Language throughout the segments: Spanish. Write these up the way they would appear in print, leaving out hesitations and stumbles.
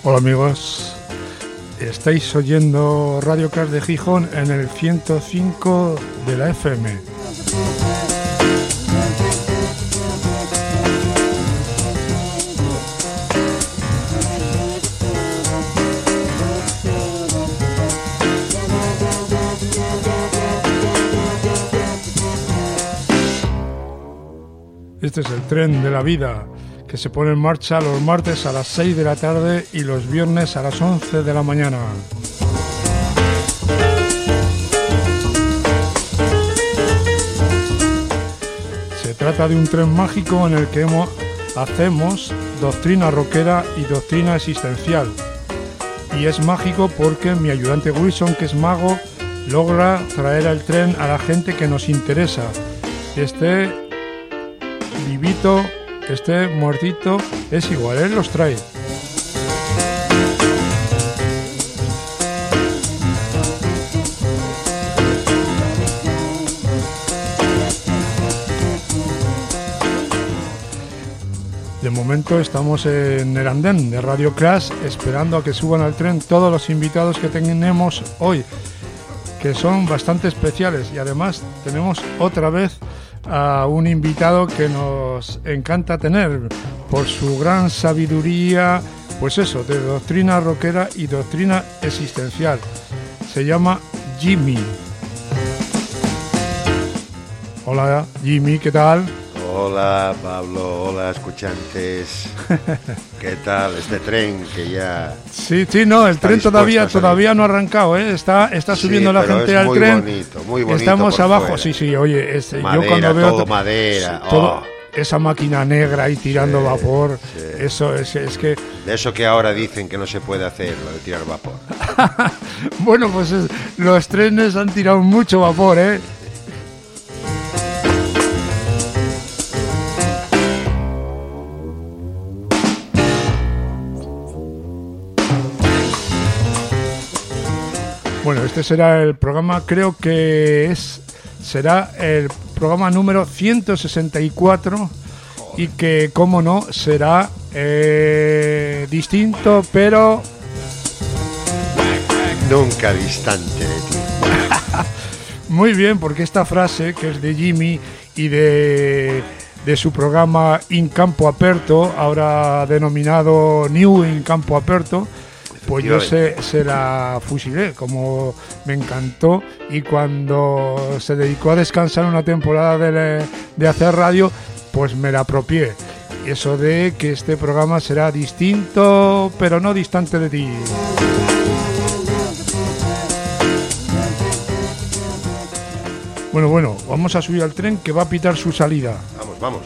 Hola amigos, estáis oyendo Radio Crash de Gijón en el 105 de la FM. Este es el tren de la vida, que se pone en marcha los martes a las 6 de la tarde y los viernes a las 11 de la mañana. Se trata de un tren mágico en el que hacemos doctrina rockera y doctrina existencial. Y es mágico porque mi ayudante Wilson, que es mago, logra traer el tren a la gente que nos interesa. Esté vivito, que esté muertito, es igual, él los trae. De momento estamos en el andén de Radio Crash esperando a que suban al tren todos los invitados que tenemos hoy, que son bastante especiales, y además tenemos otra vez a un invitado que nos encanta tener por su gran sabiduría, pues eso, de doctrina rockera y doctrina existencial. Se llama Jimmy. Hola Jimmy, ¿qué tal? Hola Pablo, hola escuchantes. ¿Qué tal este tren que ya... Sí, no, el tren todavía no ha arrancado, ¿eh? Está subiendo la gente al tren. Muy bonito. Estamos abajo, fuera. Sí, oye, madera, yo cuando veo todo madera. Esa máquina negra ahí tirando vapor, sí. Eso es que... De eso que ahora dicen que no se puede hacer, lo de tirar vapor. Bueno, pues los trenes han tirado mucho vapor, ¿eh? Bueno, este será el programa, creo que será el programa número 164 y que, como no, será distinto, pero... Nunca distante de ti. Muy bien, porque esta frase, que es de Jimmy y de su programa In Campo Aperto, ahora denominado New In Campo Aperto, pues yo se la fusilé, como me encantó, y cuando se dedicó a descansar una temporada de hacer radio, pues me la apropié. Eso de que este programa será distinto, pero no distante de ti. Bueno, vamos a subir al tren que va a pitar su salida. Vamos.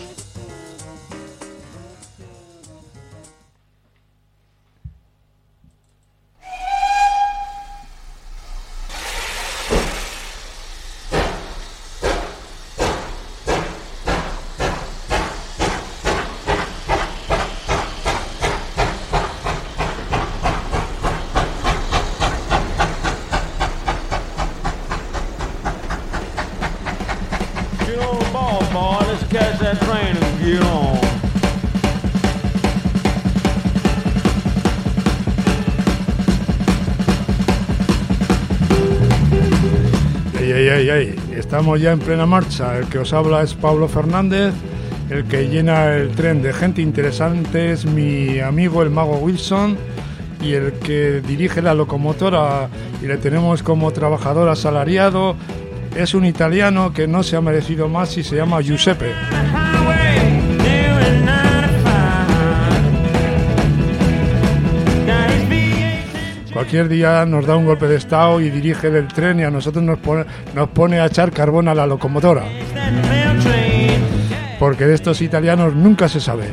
Estamos ya en plena marcha. El que os habla es Pablo Fernández. El que llena el tren de gente interesante es mi amigo el mago Wilson. Y el que dirige la locomotora y le tenemos como trabajador asalariado es un italiano que no se ha merecido más y se llama Giuseppe. Cualquier día nos da un golpe de estado y dirige el tren y a nosotros nos pone a echar carbón a la locomotora. Porque de estos italianos nunca se sabe.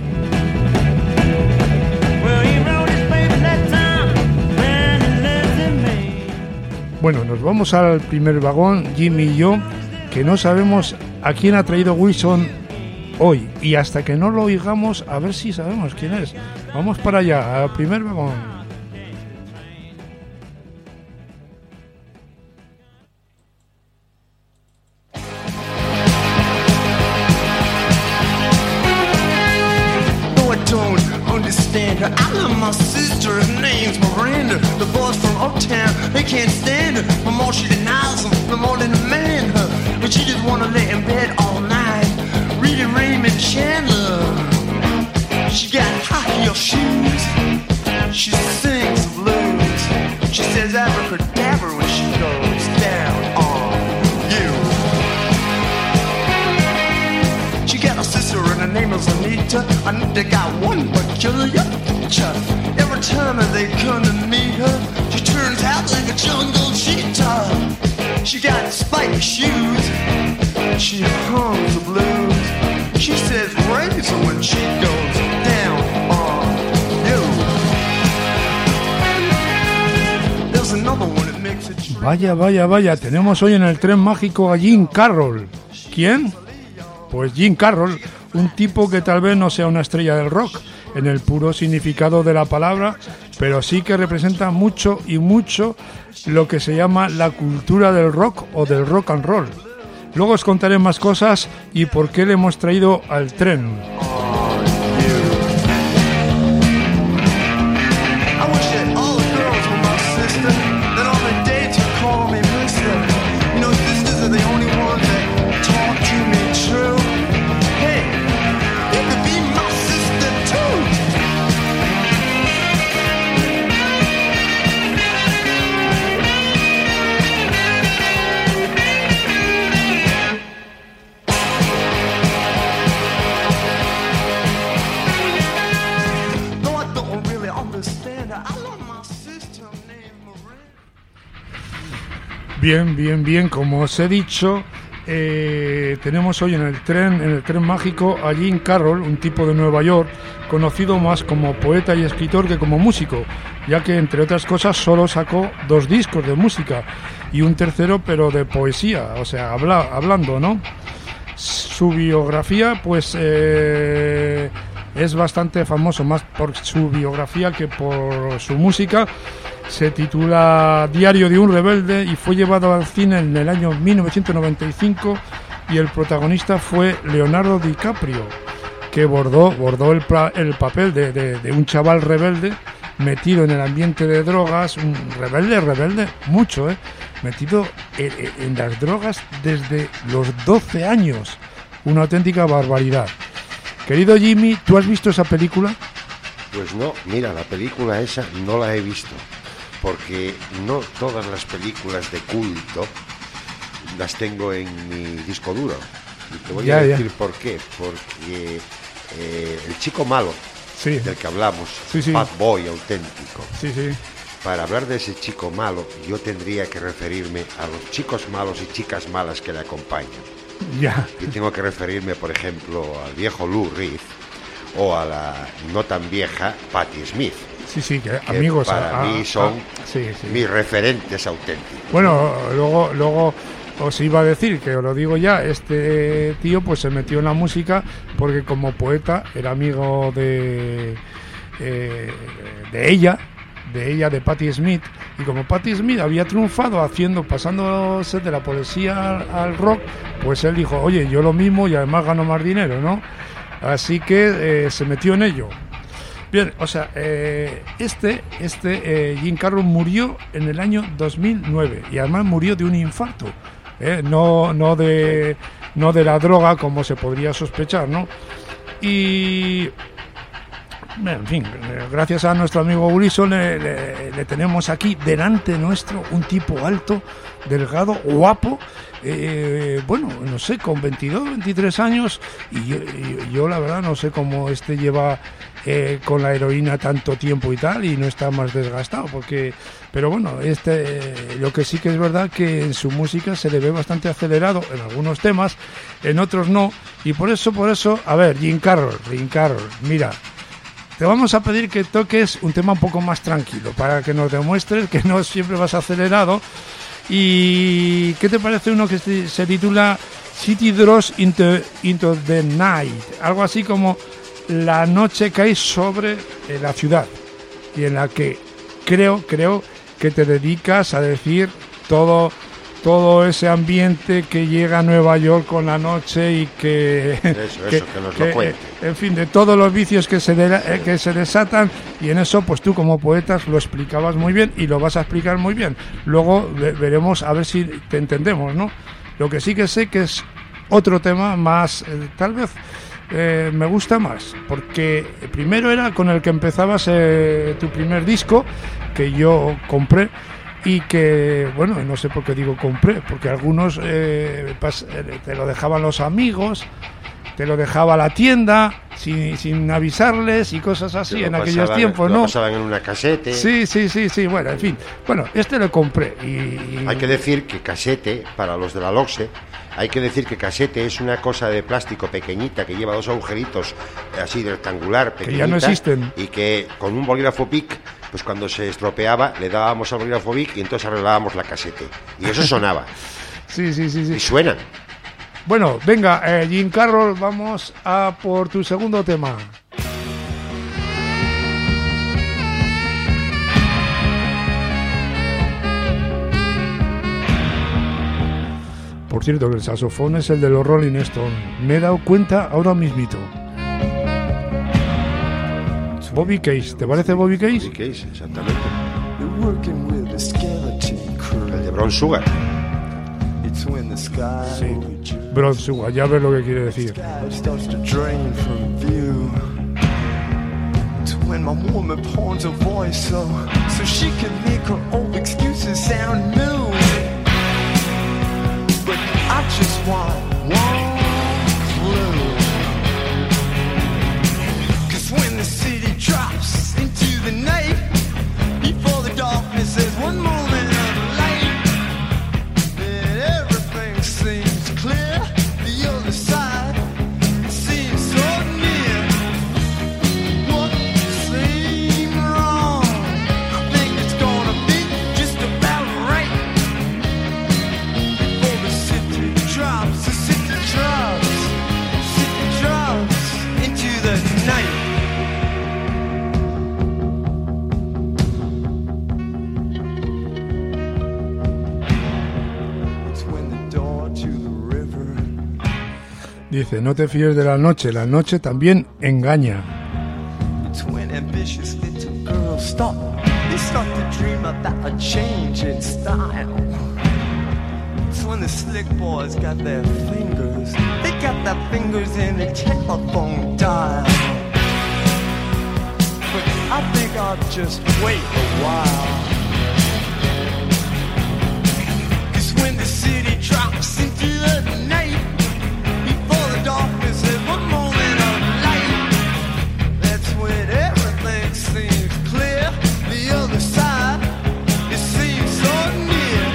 Bueno, nos vamos al primer vagón, Jimmy y yo, que no sabemos a quién ha traído Wilson hoy. Y hasta que no lo oigamos, a ver si sabemos quién es. Vamos para allá, al primer vagón. I love my sister, her name Chandler, she got high heel shoes. She sings blues. She says abracadabra when she goes down on you. She got a sister and her name is Anita. Anita got one peculiar feature. Every time that they come to meet her, she turns out like a jungle cheetah. She got spiky shoes. She hums the blues. She says razor when she goes down on you. There's another one that makes it true. Vaya, vaya, vaya, tenemos hoy en el tren mágico a Jim Carroll. ¿Quién? Pues Jim Carroll, un tipo que tal vez no sea una estrella del rock en el puro significado de la palabra, pero sí que representa mucho y mucho lo que se llama la cultura del rock o del rock and roll. Luego os contaré más cosas y por qué le hemos traído al tren. Bien, como os he dicho, tenemos hoy en el tren mágico a Jim Carroll, un tipo de Nueva York, conocido más como poeta y escritor que como músico, ya que entre otras cosas solo sacó 2 discos de música y un tercero pero de poesía, o sea, hablando, ¿no? Su biografía pues es bastante famoso, más por su biografía que por su música. Se titula Diario de un rebelde y fue llevado al cine en el año 1995 y el protagonista fue Leonardo DiCaprio, que bordó el papel de un chaval rebelde metido en el ambiente de drogas, un rebelde mucho, metido en las drogas desde los 12 años, una auténtica barbaridad. Querido Jimmy, ¿tú has visto esa película? Pues no, mira, la película esa no la he visto. Porque no todas las películas de culto las tengo en mi disco duro. Y te voy a decir por qué. Porque el chico malo, sí, del que hablamos, sí. Bad Boy auténtico, sí. Para hablar de ese chico malo, yo tendría que referirme a los chicos malos y chicas malas que le acompañan. Y tengo que referirme, por ejemplo, al viejo Lou Reed o a la no tan vieja Patti Smith. Sí, que amigos para mí son mis referentes auténticos. Bueno, luego os iba a decir, que os lo digo ya, este tío pues se metió en la música porque como poeta era amigo de ella, de Patti Smith, y como Patti Smith había triunfado pasándose de la poesía al rock, pues él dijo, oye, yo lo mismo y además gano más dinero, ¿no? Así que se metió en ello. Bien, o sea, Jim Carroll murió en el año 2009 y además murió de un infarto, no de la droga como se podría sospechar, ¿no? Y, en fin, gracias a nuestro amigo Wilson le tenemos aquí delante nuestro un tipo alto, delgado, guapo, bueno, no sé, con 22, 23 años y yo la verdad no sé cómo lleva con la heroína tanto tiempo y tal y no está más desgastado pero bueno, lo que sí que es verdad que en su música se le ve bastante acelerado en algunos temas, en otros no, y por eso, a ver, Jim Carroll, mira, te vamos a pedir que toques un tema un poco más tranquilo para que nos demuestres que no siempre vas acelerado. ¿Y qué te parece uno que se titula City Draws into the Night? Algo así como la noche cae sobre la ciudad, y en la que creo que te dedicas a decir todo ese ambiente que llega a Nueva York con la noche y que nos lo cuente. En fin, de todos los vicios que se desatan, y en eso pues tú como poeta lo explicabas muy bien y lo vas a explicar muy bien. Luego veremos a ver si te entendemos, ¿no? Lo que sí que sé que es otro tema más, tal vez me gusta más, porque primero era con el que empezabas tu primer disco, que yo compré, y que, bueno, no sé por qué digo compré, porque algunos te lo dejaban los amigos, te lo dejaba la tienda sin avisarles y cosas así en aquellos tiempos, ¿no? Lo pasaban en una casete. Sí, bueno, en fin. Bueno, este lo compré y... Hay que decir que casete, para los de la LOXE, hay que decir que casete es una cosa de plástico pequeñita que lleva 2 agujeritos así rectangular, pequeñita, que ya no existen. Y que con un bolígrafo Bic, pues cuando se estropeaba le dábamos al bolígrafo Bic y entonces arreglábamos la casete. Y eso sonaba. Sí. Y suenan. Bueno, venga, Jim Carroll, vamos a por tu segundo tema. Por cierto, que el saxofón es el de los Rolling Stones. Me he dado cuenta ahora mismito. Bobby Case, ¿te parece Bobby Case? Bobby Case, exactamente. El de Brown Sugar. Sí, Brown Sugar, ya ves lo que quiere decir. When my woman pawns her voice so she can make her old excuses sound new. But I just want one clue. 'Cause when the city drops into the night, before the darkness there's one moment of light, then everything seems clear. The other side seems so near. What seemed wrong, I think it's gonna be just about right. Before the city drops, into the night. It's when the door to the river. Dice, no te fíes de la noche también engaña. It's when ambitious little girls stop. They start to dream about a change in style. It's when the slick boys got their fingers. They got their fingers in the telephone dial. But I think I'll just wait a while. 'Cause when the city drops into the night, before the darkness is one moment of light, that's when everything seems clear. The other side, it seems so near.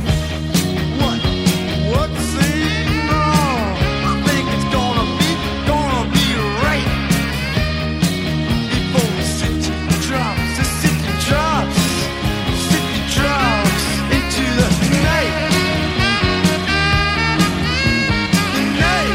What seemed wrong, I think it's gonna be right. Before the city drops into the night. The night.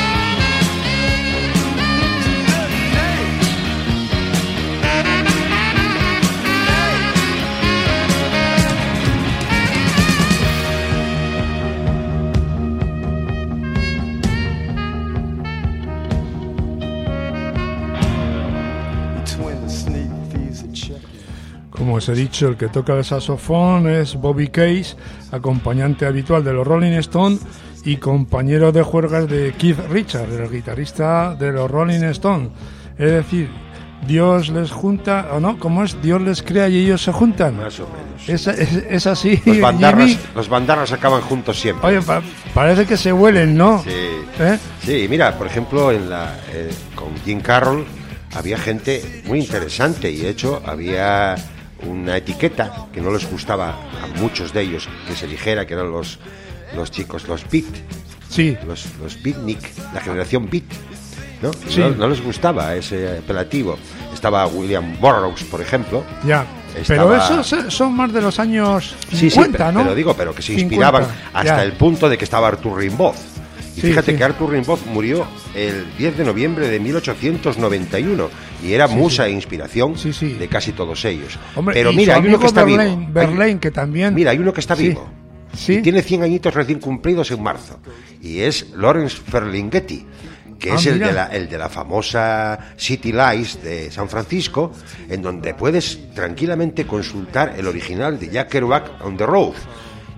It's when the sneak thieves are checking. Como os he dicho, el que toca el saxofón es Bobby Case, acompañante habitual de los Rolling Stones y compañero de juergas de Keith Richards, el guitarrista de los Rolling Stones. Es decir, Dios les junta, o no, ¿cómo es? Dios les crea y ellos se juntan. Más o menos. Es así, Los Jimmy. bandarras acaban juntos siempre. Oye, parece que se huelen, ¿no? Sí. Sí, mira, por ejemplo, con Jim Carroll había gente muy interesante y de hecho había una etiqueta que no les gustaba a muchos de ellos que se dijera que eran los chicos, los beat, Sí. los beatnik, la generación beat, ¿no? Sí. No les gustaba ese apelativo. Estaba William Burroughs, por ejemplo. Ya. Pero esos son más de los años 50, sí, ¿no? Pero digo, pero que se inspiraban 50, hasta ya. el punto de que estaba Arthur Rimbaud. Y Sí, fíjate sí. que Arthur Rimbaud murió el 10 de noviembre de 1891 y era musa e inspiración de casi todos ellos. Hombre, pero y mira, su hay uno que está Verlaine, vivo. Verlaine, que también... Mira, hay uno que está Sí. vivo. Sí. Y tiene 100 añitos recién cumplidos en marzo. Y es Lawrence Ferlinghetti, que es el de la famosa City Lights de San Francisco, en donde puedes tranquilamente consultar el original de Jack Kerouac on the Road.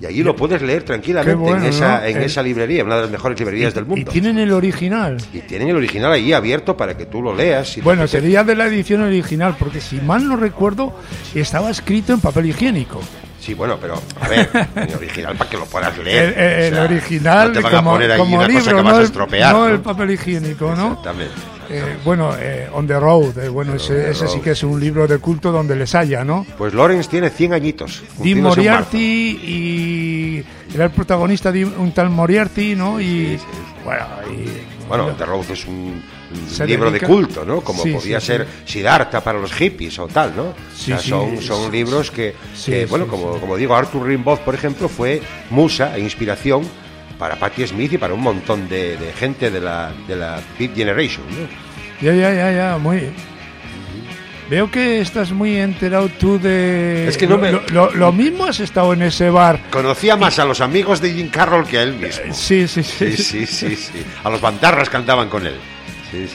Y allí lo puedes leer tranquilamente bueno, en esa librería, una de las mejores librerías del mundo. ¿Y tienen el original? Y tienen el original allí abierto para que tú lo leas. Bueno, sería de la edición original, porque si mal no recuerdo, estaba escrito en papel higiénico. Sí, bueno, pero a ver, el original para que lo puedas leer. El original, no te van a poner ahí como una libro, cosa que vas a estropear. No el papel higiénico, ¿no? Exactamente. On the Road, ese sí que es un libro de culto donde les haya, ¿no? Pues Lawrence tiene 100 añitos. Dean Moriarty y era el protagonista de un tal Moriarty, ¿no? Y sí. Bueno, On the Road es un libro de culto, ¿no? Como podía ser Siddhartha para los hippies o tal, ¿no? Son libros que como digo, Arthur Rimbaud, por ejemplo, fue musa e inspiración para Patti Smith y para un montón de gente de la Beat Generation, ¿no? Ya, muy... Veo que estás muy enterado tú de... Es que no lo mismo has estado en ese bar. Conocía más a los amigos de Jim Carroll que a él mismo. Sí. A los bandarras que andaban con él. Sí.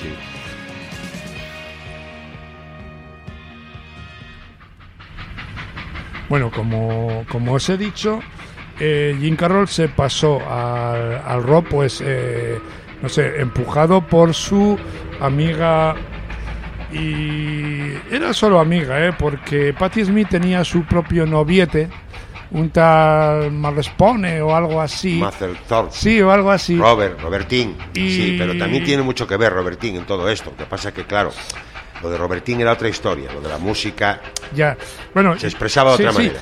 Bueno, como os he dicho, Jim Carroll se pasó al rock, pues, no sé, empujado por su amiga... Y era solo amiga, porque Patti Smith tenía su propio noviete, un tal Marlespone o algo así. Mazeltorp. Sí, o algo así. Robertín. Sí, pero también tiene mucho que ver Robertín en todo esto. Lo que pasa que, claro, lo de Robertín era otra historia, lo de la música se expresaba de otra manera.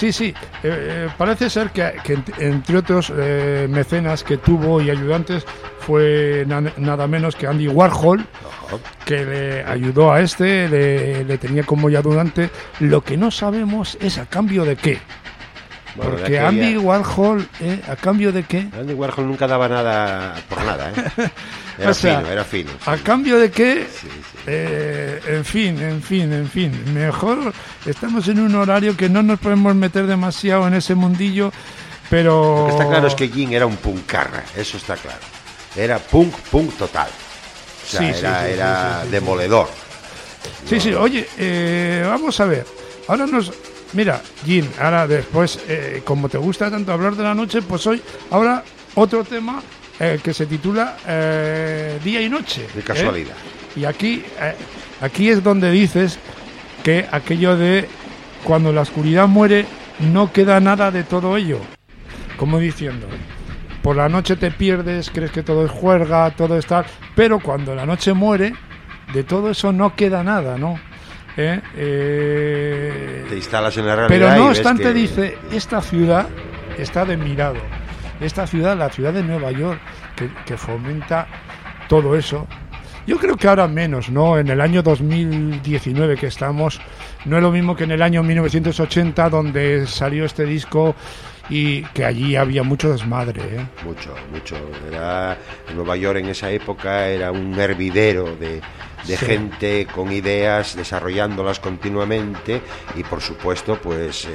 Parece ser que entre otros mecenas que tuvo y ayudantes fue nada menos que Andy Warhol, que le ayudó a le tenía como ayudante. Lo que no sabemos es a cambio de qué. Bueno, porque Andy Warhol, ¿a cambio de qué? Andy Warhol nunca daba nada por nada, Era fino. Sí. ¿A cambio de qué? Sí. En fin. Mejor estamos en un horario que no nos podemos meter demasiado en ese mundillo, pero... Lo que está claro es que Jim era un punkarra, eso está claro. Era punk total. O sea, era demoledor. Sí, oye, vamos a ver. Ahora Mira, Jim, ahora después, como te gusta tanto hablar de la noche, pues ahora otro tema que se titula Día y Noche. De casualidad. Y aquí es donde dices que aquello de cuando la oscuridad muere no queda nada de todo ello. Como diciendo, por la noche te pierdes, crees que todo es juerga, todo está... Pero cuando la noche muere, de todo eso no queda nada, ¿no? Te instalas en la realidad. Pero no obstante, dice, esta ciudad está de mirado. Esta ciudad, la ciudad de Nueva York, que fomenta todo eso. Yo creo que ahora menos, ¿no? En el año 2019 que estamos, no es lo mismo que en el año 1980, donde salió este disco y que allí había mucho desmadre, Mucho. Nueva York en esa época era un hervidero de gente con ideas, desarrollándolas continuamente, y por supuesto pues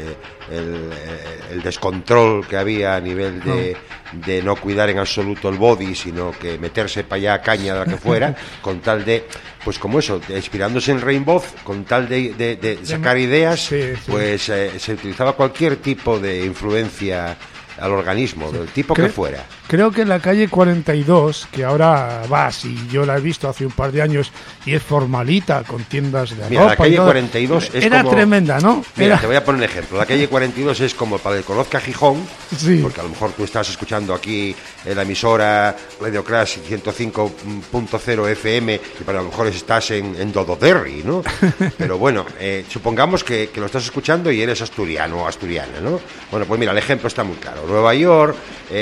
el descontrol que había a nivel de no cuidar en absoluto el body, sino que meterse para allá caña de la que fuera, con tal de, pues como eso, inspirándose en Rainbow, con tal de sacar ideas, pues se utilizaba cualquier tipo de influencia al organismo, del tipo que fuera. Creo que en la calle 42, que ahora vas, y yo la he visto hace un par de años, y es formalita, con tiendas de ropa. La calle 42 era como... tremenda, ¿no? Te voy a poner un ejemplo. La calle 42 es como para el que conozca Gijón, porque a lo mejor tú estás escuchando aquí en la emisora Radio Crash 105.0 FM, y para lo mejor estás en Dododerri, ¿no? Pero bueno, supongamos que lo estás escuchando y eres asturiano o asturiana, ¿no? Bueno, pues mira, el ejemplo está muy claro. Nueva York,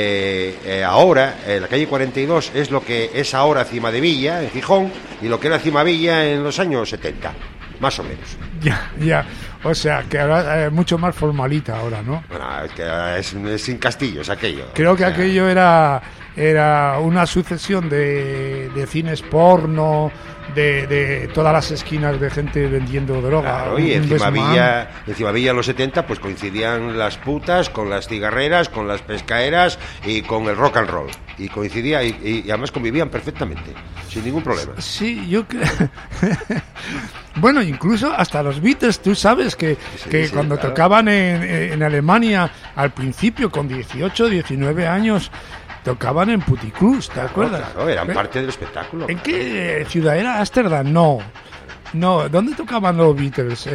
ahora, la calle 42 es lo que es ahora Cimadevilla, en Gijón, y lo que era Cimavilla en los años 70, más o menos. Ya. O sea, que ahora es mucho más formalita ahora, ¿no? Bueno, es que es sin castillos aquello. Creo que aquello era una sucesión de cines porno, de todas las esquinas de gente vendiendo droga. Claro, y en Cimavilla en los 70 pues coincidían las putas con las cigarreras, con las pescaeras y con el rock and roll. Y coincidía y además convivían perfectamente, sin ningún problema. Sí, yo creo... Bueno, incluso hasta los Beatles, tú sabes sabes que cuando claro. Tocaban en Alemania al principio con 18, 19 años tocaban en Puticlús, ¿te acuerdas? Claro, eran parte del espectáculo. ¿En qué ciudad era? Ámsterdam, no. ¿Dónde tocaban los Beatles?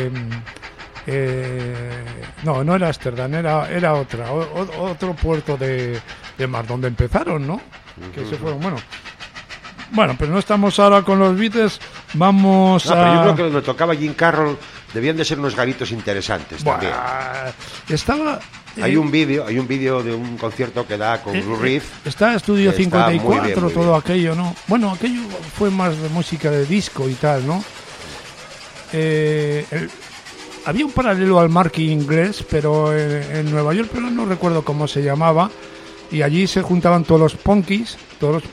No era Ámsterdam, era otro puerto de mar donde empezaron, ¿no? Que se fueron, bueno, pero no estamos ahora con los Beatles, vamos a... Pero yo creo que donde tocaba Jim Carroll debían de ser unos garitos interesantes también. Estaba... Hay un vídeo de un concierto que da con Lou Reed. Está Estudio 54, muy bien. Todo aquello, ¿no? Bueno, aquello fue más de música de disco y tal, ¿no? Había un paralelo al Marquee inglés, pero en Nueva York, pero no recuerdo cómo se llamaba. Y allí se juntaban todos los punkies, todos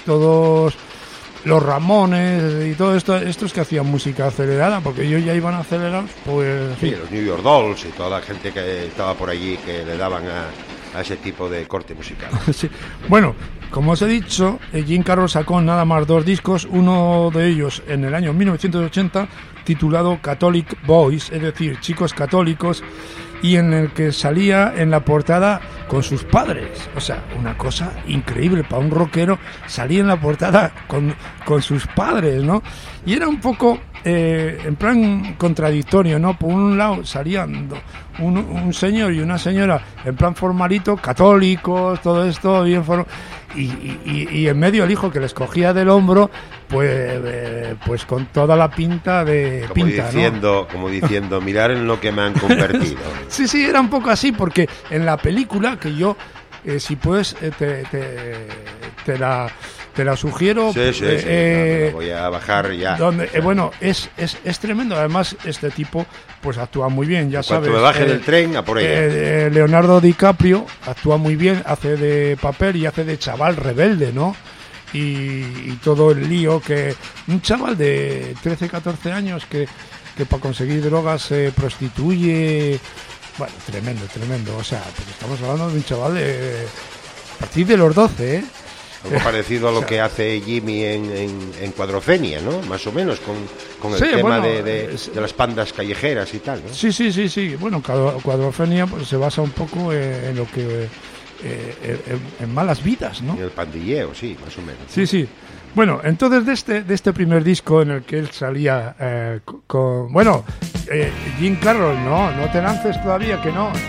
los Ramones y todo esto, estos que hacían música acelerada, porque ellos ya iban acelerados, pues... Sí, los New York Dolls y toda la gente que estaba por allí que le daban a ese tipo de corte musical. Sí. Bueno, como os he dicho, Jim Carroll sacó nada más 2 discos, uno de ellos en el año 1980, titulado Catholic Boys, es decir, chicos católicos, y en el que salía en la portada con sus padres. O sea, una cosa increíble para un rockero, salía en la portada con sus padres, ¿no? Y era un poco en plan contradictorio, ¿no? Por un lado salían un señor y una señora en plan formalito, católicos, todo esto bien y en medio el hijo que les cogía del hombro, pues con toda la pinta de como diciendo, mirar en lo que me han convertido. Sí, era un poco así, porque en la película, que yo si puedes te la sugiero. Sí, claro, voy a bajar ya. Donde, bueno, es tremendo. Además, este tipo pues actúa muy bien, ya sabes. Cuando me baje del tren, a por ella. Leonardo DiCaprio actúa muy bien, hace de papel y hace de chaval rebelde, ¿no? Y todo el lío que... Un chaval de 13, 14 años que para conseguir drogas se prostituye... Bueno, tremendo. O sea, porque estamos hablando de un chaval a partir de los 12, ¿eh? Algo parecido a lo que hace Jimmy en Cuadrofenia, ¿no? Más o menos, con el tema de las pandas callejeras y tal, ¿no? Sí. Bueno, Cuadrofenia pues, se basa un poco en lo que... en malas vidas, ¿no? En el pandilleo, sí, más o menos. Sí. Bueno, entonces de este primer disco en el que él salía con... Bueno, Jim Carroll, no te lances todavía, que no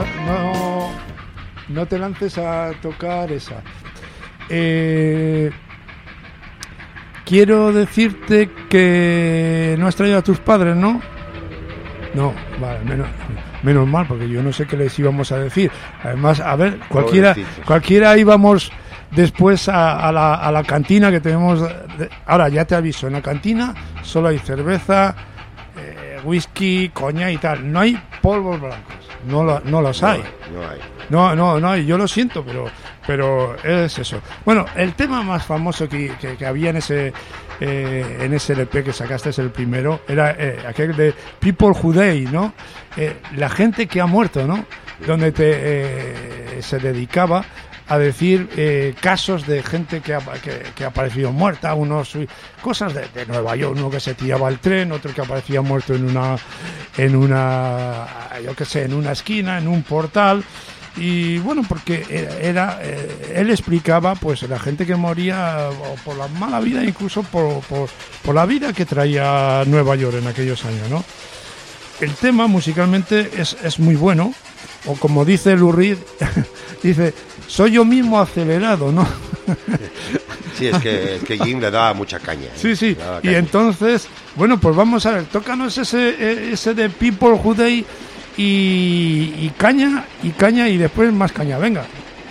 te lances a tocar esa. Quiero decirte que no has traído a tus padres, ¿no? No, vale, menos mal, porque yo no sé qué les íbamos a decir. Además, a ver, cualquiera íbamos después a la cantina que tenemos. Ahora ya te aviso, en la cantina solo hay cerveza, whisky, coña y tal. No hay polvos blancos, no los hay. No hay, yo lo siento, pero es eso. Bueno, el tema más famoso que había en ese LP que sacaste, es el primero, era aquel de People Who Die, ¿no? La gente que ha muerto, ¿no? Donde se dedicaba a decir casos de gente que ha aparecido muerta, cosas de Nueva York, uno que se tiraba al tren, otro que aparecía muerto en una esquina, en un portal. Y bueno, porque él explicaba pues la gente que moría o por la mala vida, incluso por la vida que traía Nueva York en aquellos años, ¿no? El tema musicalmente es muy bueno, o como dice Lou Reed, dice, soy yo mismo acelerado, ¿no? Sí, es que Jim le daba mucha caña. Sí. Y entonces, bueno, pues vamos a ver, tócanos ese de People Who Die y caña y después más caña, venga.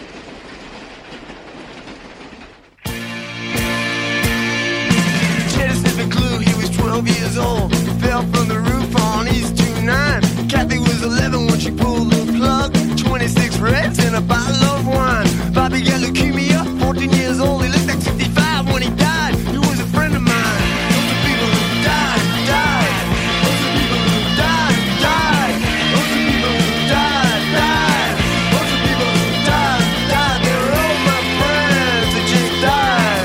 Kathy was 11 when she pulled the plug. 26 reds and a bottle of wine. Bobby got leukemia, 14 years old. He looked like 65 when he died. He was a friend of mine. Those are people who died. Those are people who died. Those are people who died. Those are people who died. They were all my friends that just died.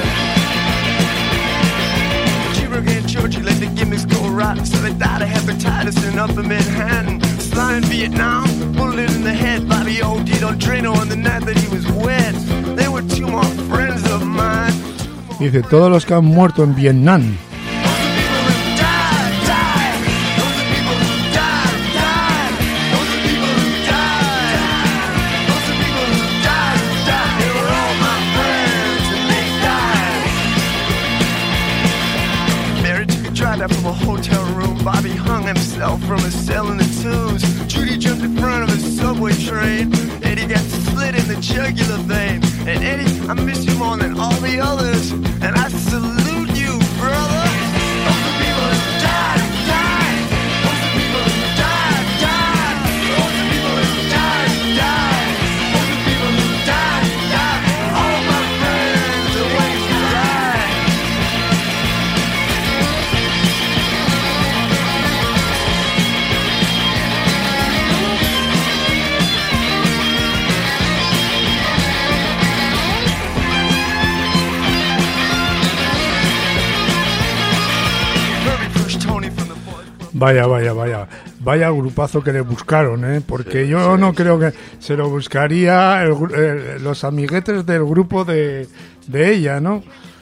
She broke in church, he let the gimmicks go rotten. So they died of hepatitis and up in Manhattan. Flying Vietnam, bullet in the head. Bobby OD'd on Drano on the night that he was wet. They were two more friends of mine. Dice, todos los que han muerto en Vietnam. From a hotel room, Bobby hung himself from a cell in the tubes. Judy jumped in front of a subway train. Eddie got slit in the jugular vein. And Eddie, I miss you more than all the others. And I salute you, brother. Those are people who died, died. Those are people who died, died. Those are people who died, died. Those are people who died, died. All my friends are waiting to die. Vaya grupazo que le buscaron, ¿eh? Porque yo no creo que se lo buscaría los amiguetes del grupo de ella, ¿no?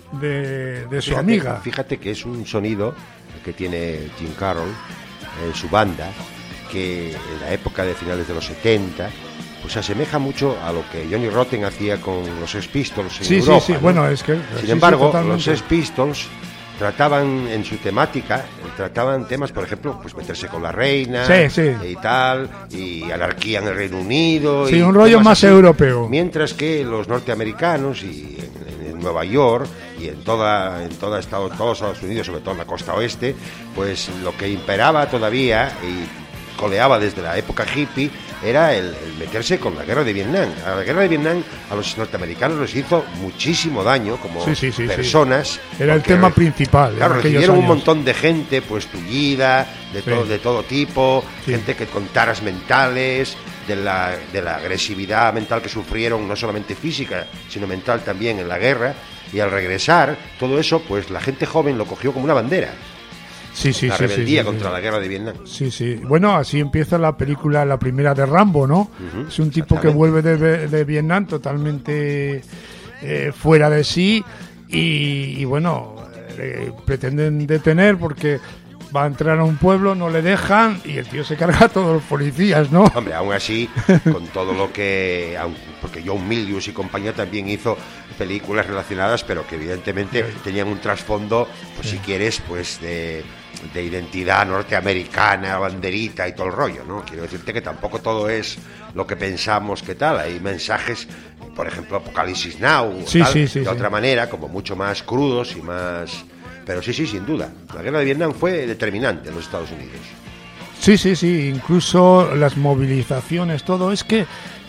De su amiga. Fíjate que es un sonido que tiene Jim Carroll en su banda, que en la época de finales de los 70, pues se asemeja mucho a lo que Johnny Rotten hacía con los Sex Pistols en Europa. Sí, ¿no? bueno, es que... Sin embargo, los Sex Pistols trataban en su temática, trataban temas, por ejemplo, pues meterse con la reina y tal, y anarquía en el Reino Unido. Sí, y un rollo más así, europeo. Mientras que los norteamericanos y en Nueva York y en todos Estados Unidos, sobre todo en la costa oeste, pues lo que imperaba todavía y coleaba desde la época hippie era el meterse con la guerra de Vietnam. A la guerra de Vietnam a los norteamericanos les hizo muchísimo daño como personas. Era el tema principal. Claro, recibieron un montón de gente pues tullida, de todo tipo, gente que con taras mentales, de la agresividad mental que sufrieron, no solamente física, sino mental también en la guerra. Y al regresar, todo eso, pues la gente joven lo cogió como una bandera. La rebeldía contra la guerra de Vietnam. Sí. Bueno, así empieza la película, la primera de Rambo, ¿no? Es un tipo que vuelve de Vietnam totalmente fuera de sí y bueno, pretenden detener porque va a entrar a un pueblo, no le dejan y el tío se carga a todos los policías, ¿no? Hombre, aún así, con todo lo que... Porque John Milius y compañía también hizo películas relacionadas, pero que evidentemente tenían un trasfondo, pues si quieres, pues de identidad norteamericana, banderita y todo el rollo, ¿no? Quiero decirte que tampoco todo es lo que pensamos que tal. Hay mensajes, por ejemplo, Apocalipsis Now, de otra manera, como mucho más crudos y más... Pero sí, sin duda. La guerra de Vietnam fue determinante en los Estados Unidos. Sí, incluso las movilizaciones, todo. Es que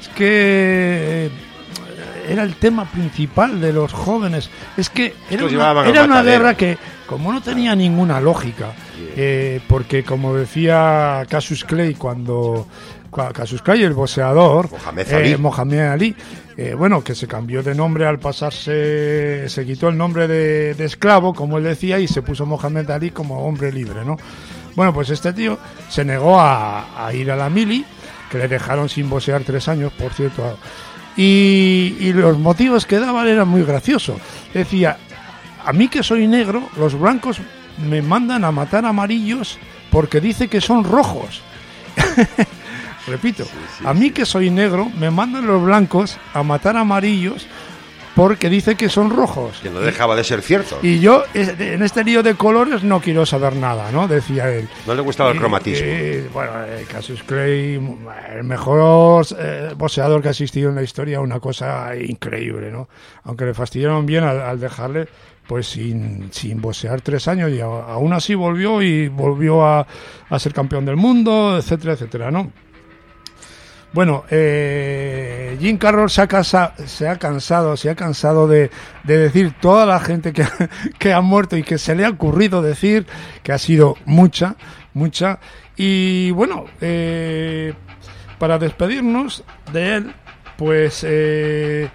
era el tema principal de los jóvenes. Es que era una guerra que, como no tenía ninguna lógica, porque como decía Cassius Clay Cassius Clay, el boxeador, Mohamed Ali, bueno, que se cambió de nombre al pasarse, se quitó el nombre de esclavo, como él decía, y se puso Mohamed Ali como hombre libre, ¿no? Bueno, pues este tío se negó a ir a la mili, que le dejaron sin boxear 3 años, por cierto, y los motivos que daban eran muy graciosos. Decía, a mí que soy negro, los blancos me mandan a matar amarillos porque dice que son rojos. Repito, a mí que soy negro, me mandan los blancos a matar amarillos porque dice que son rojos. Que no dejaba de ser cierto. Y yo, en este lío de colores, no quiero saber nada, ¿no? Decía él. No le gustaba el cromatismo. Bueno, Cassius Clay, el mejor boxeador que ha existido en la historia, una cosa increíble, ¿no? Aunque le fastidiaron bien al dejarle pues sin boxear 3 años, y aún así volvió a ser campeón del mundo, etcétera, etcétera, ¿no? Bueno, Jim Carroll se ha cansado de decir toda la gente que ha muerto y que se le ha ocurrido decir, que ha sido mucha, y bueno, para despedirnos de él, pues de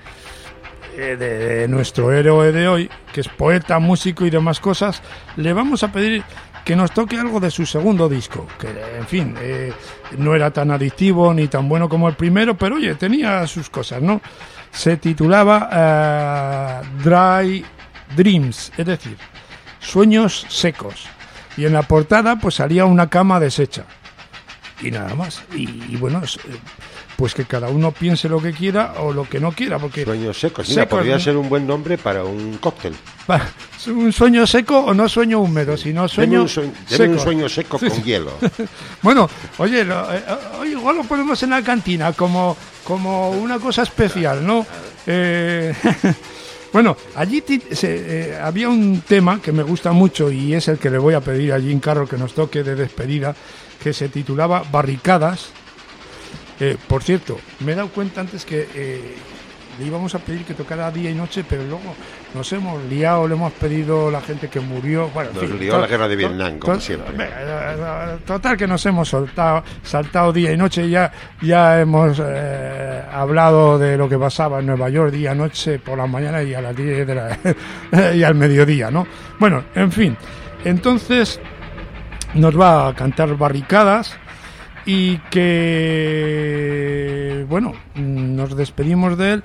nuestro héroe de hoy, que es poeta, músico y demás cosas, le vamos a pedir que nos toque algo de su segundo disco, que en fin, no era tan adictivo ni tan bueno como el primero, pero oye, tenía sus cosas, ¿no? Se titulaba Dry Dreams, es decir, sueños secos, y en la portada pues salía una cama deshecha y nada más, y bueno, pues que cada uno piense lo que quiera o lo que no quiera, porque sueños secos, mira, podría ser un buen nombre para un cóctel. Un sueño seco o no sueño húmedo, sino sueño seco. Un sueño seco con hielo. Bueno, oye, igual lo ponemos en la cantina como una cosa especial, ¿no? Bueno, allí había un tema que me gusta mucho y es el que le voy a pedir a Jim Carroll que nos toque de despedida, que se titulaba Barricadas. Por cierto, me he dado cuenta antes que le íbamos a pedir que tocara día y noche, pero luego nos hemos liado, le hemos pedido a la gente que murió. Bueno, nos lió la guerra de Vietnam, como siempre. Total, que nos hemos saltado día y noche. Ya hemos hablado de lo que pasaba en Nueva York día y noche, por la mañana y a las 10 y al mediodía, ¿no? Bueno, en fin. Entonces nos va a cantar Barricadas. Y que, bueno, nos despedimos de él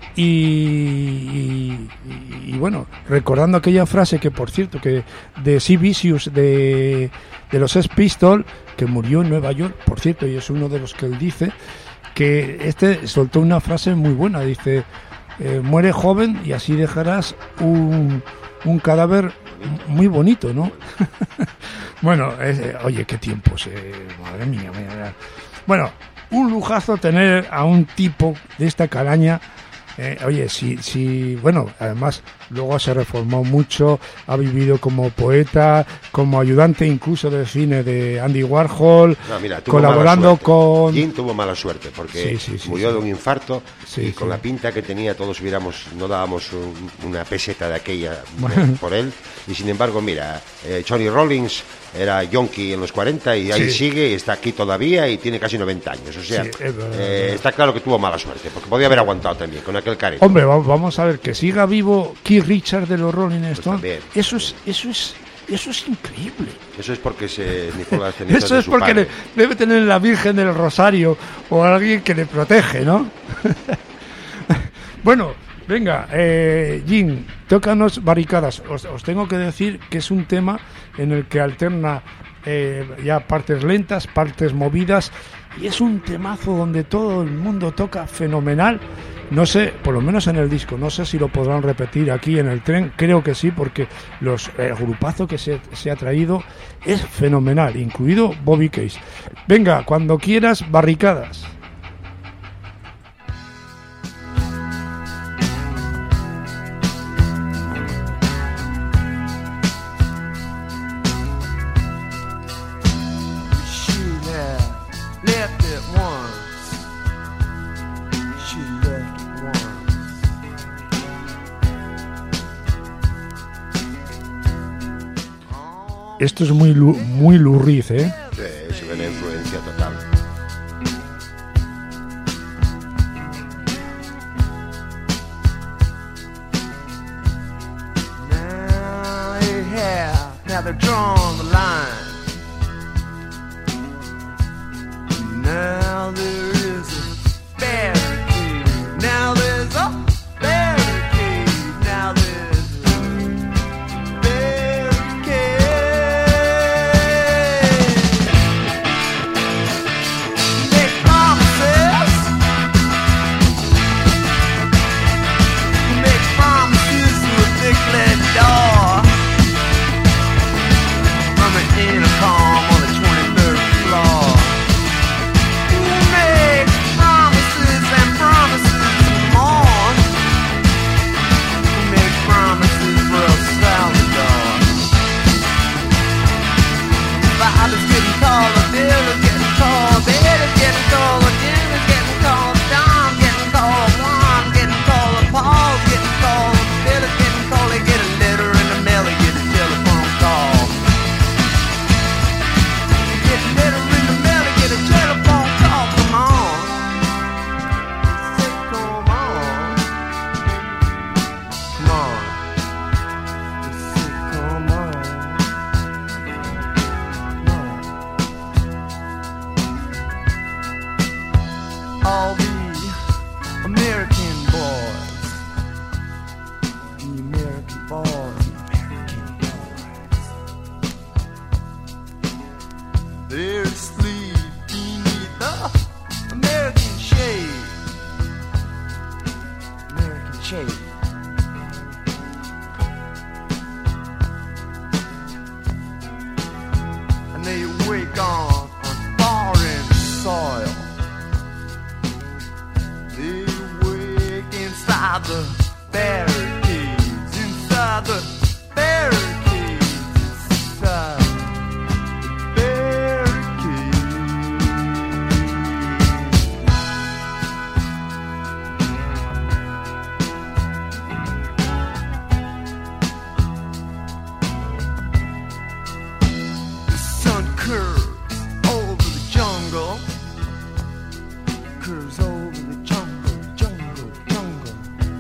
y bueno, recordando aquella frase que, por cierto, que de Sid Vicious de los Sex Pistols, que murió en Nueva York, por cierto, y es uno de los que él dice, que soltó una frase muy buena, dice, muere joven y así dejarás un cadáver muy bonito, ¿no? Bueno, oye, qué tiempos, madre mía. Bueno, un lujazo tener a un tipo de esta calaña. Oye, sí, bueno, además luego se reformó mucho, ha vivido como poeta, como ayudante incluso de cine de Andy Warhol, no, mira, colaborando con... Jim tuvo mala suerte porque murió de un infarto y con la pinta que tenía todos no dábamos una peseta de aquella por él, y sin embargo, mira, Johnny Rollins era yonki en los 40 y ahí sigue y está aquí todavía y tiene casi 90 años, o sea, está claro que tuvo mala suerte porque podía haber aguantado también con aquel careto. Hombre, vamos a ver, que siga vivo Keith Richards de los Rolling Stones, pues eso es increíble. Eso es porque se Nicolás cenizas eso es de su porque debe tener la Virgen del Rosario o alguien que le protege, ¿no? Bueno, venga, Jim, tócanos Barricadas. Os tengo que decir que es un tema en el que alterna ya partes lentas, partes movidas, y es un temazo donde todo el mundo toca fenomenal. No sé, por lo menos en el disco, no sé si lo podrán repetir aquí en el tren, creo que sí, porque el grupazo que se ha traído es fenomenal, incluido Bobby Case. Venga, cuando quieras, Barricadas. Esto es muy Lou Reed, ¿eh? Sí, es una influencia total. Now they're drawing the line. Now there is a barricade. Now there's a barricade. Now there's a barricade. Make promises. Make promises to a big lead door. From an for American boys. They're asleep beneath the American shade. American shade. And they wake on foreign soil. They wake inside the barricades, inside the barricades, inside the barricades. The sun curves over the jungle, curves over the jungle, jungle, jungle.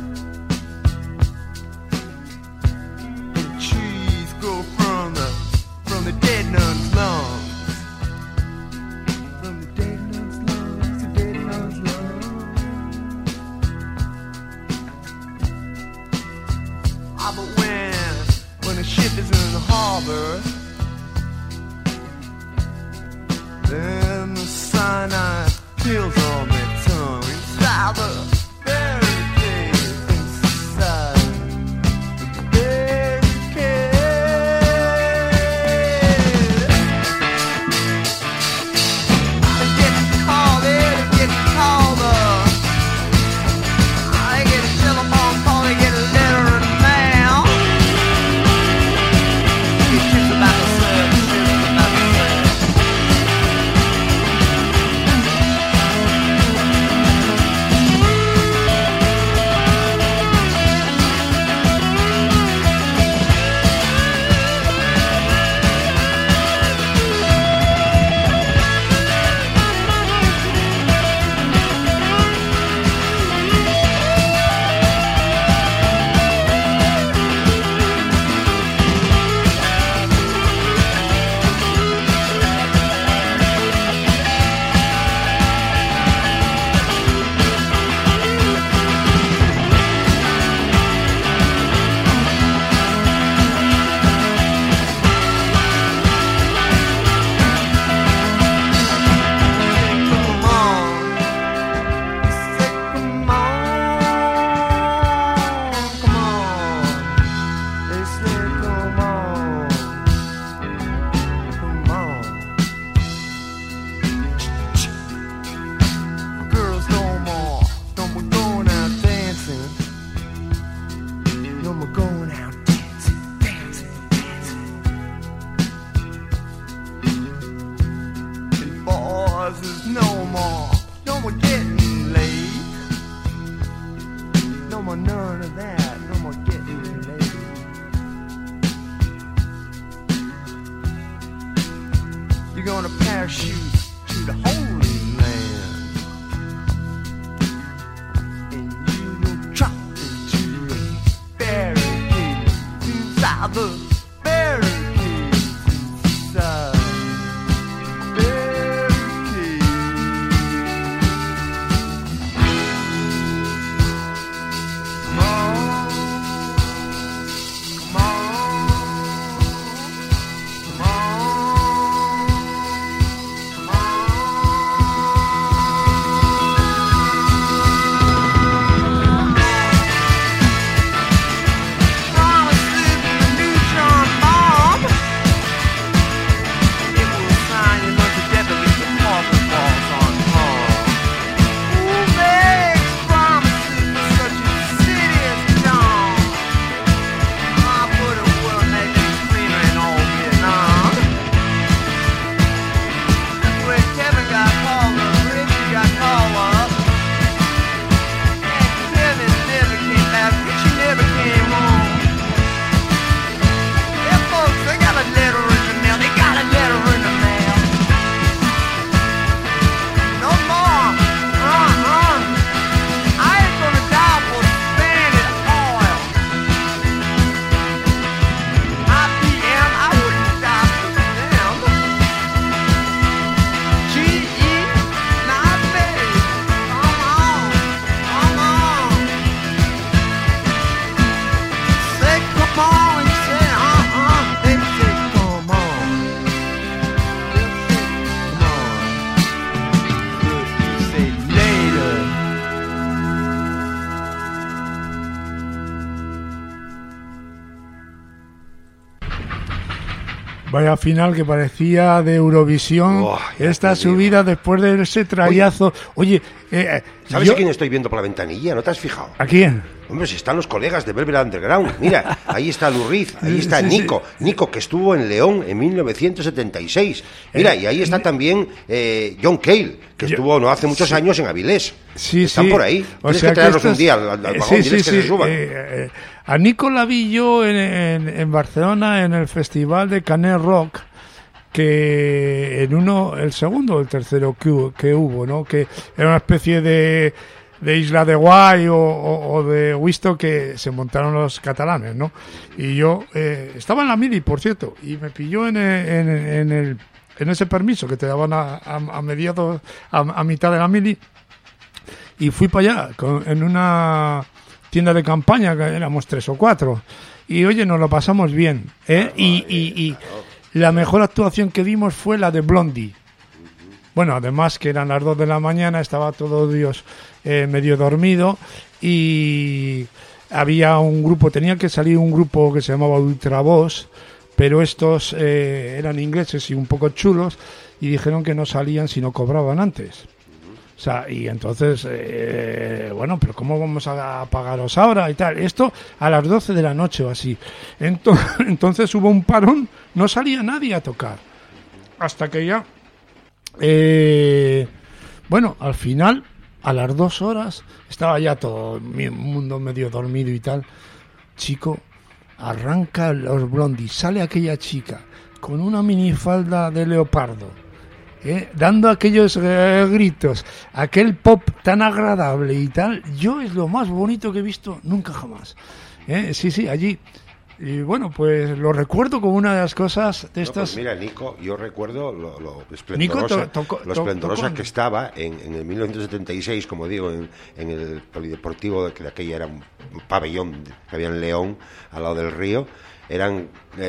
The trees grow from the dead nun's lungs, from the dead nun's lungs, the dead nun's lungs. Ah, but when a ship is in the harbor, then the cyanide pills on my tongue inside the barricade, inside the barricade. I get called in, I get called up. I get a telephone call, I get a letter in the mail. It's just about the service, it's just about the service. None of that, no more getting laid. You're gonna parachute to the Holy Land, and you will drop into the barricades, inside the barricades, inside the barricades. Come on, come on, come on, come on. I was living in New Jersey. Vaya final que parecía de Eurovisión. Esta subida después de ese trayazo. Oye, ¿sabes a quién estoy viendo por la ventanilla? ¿No te has fijado? ¿A quién? Hombre, si están los colegas de Velvet Underground. Mira, ahí está Lou Reed, ahí está Nico. Nico, que estuvo en León en 1976. Mira, y ahí está también John Cale, que estuvo no hace muchos años en Avilés. Están por ahí. Tienes que traerlos un día al vagón, tienes que se suban. A Nico la vi yo en Barcelona en el festival de Canet Rock, que en el segundo o el tercero que hubo, ¿no? Que era una especie de Isla de Guay o de Wisto que se montaron los catalanes, ¿no? Y yo estaba en la mili, por cierto, y me pilló en ese permiso que te daban a mediados, a mitad de la mili, y fui para allá en una tienda de campaña, que éramos 3 o 4, y oye, nos lo pasamos bien, ¿eh? Y la mejor actuación que vimos fue la de Blondie. Bueno, además que eran las 2 de la mañana, estaba todo Dios medio dormido, y había un grupo, tenía que salir un grupo que se llamaba Ultravox, pero estos eran ingleses y un poco chulos, y dijeron que no salían si no cobraban antes. O sea, y entonces, bueno, pero ¿cómo vamos a pagaros ahora y tal? Esto a las 12 de la noche o así. Entonces hubo un parón, no salía nadie a tocar. Hasta que ya, bueno, al final, a las 2 horas, estaba ya todo el mundo medio dormido y tal. Chico, arranca los Blondie, sale aquella chica con una minifalda de leopardo, dando aquellos gritos, aquel pop tan agradable y tal. Yo es lo más bonito que he visto nunca jamás. Sí, allí. Y bueno, pues lo recuerdo como una de las cosas de estas. Pues mira, Nico, yo recuerdo lo esplendorosa que estaba en el 1976, como digo, en el polideportivo, que de aquella era un pabellón que había en León, al lado del río. Eran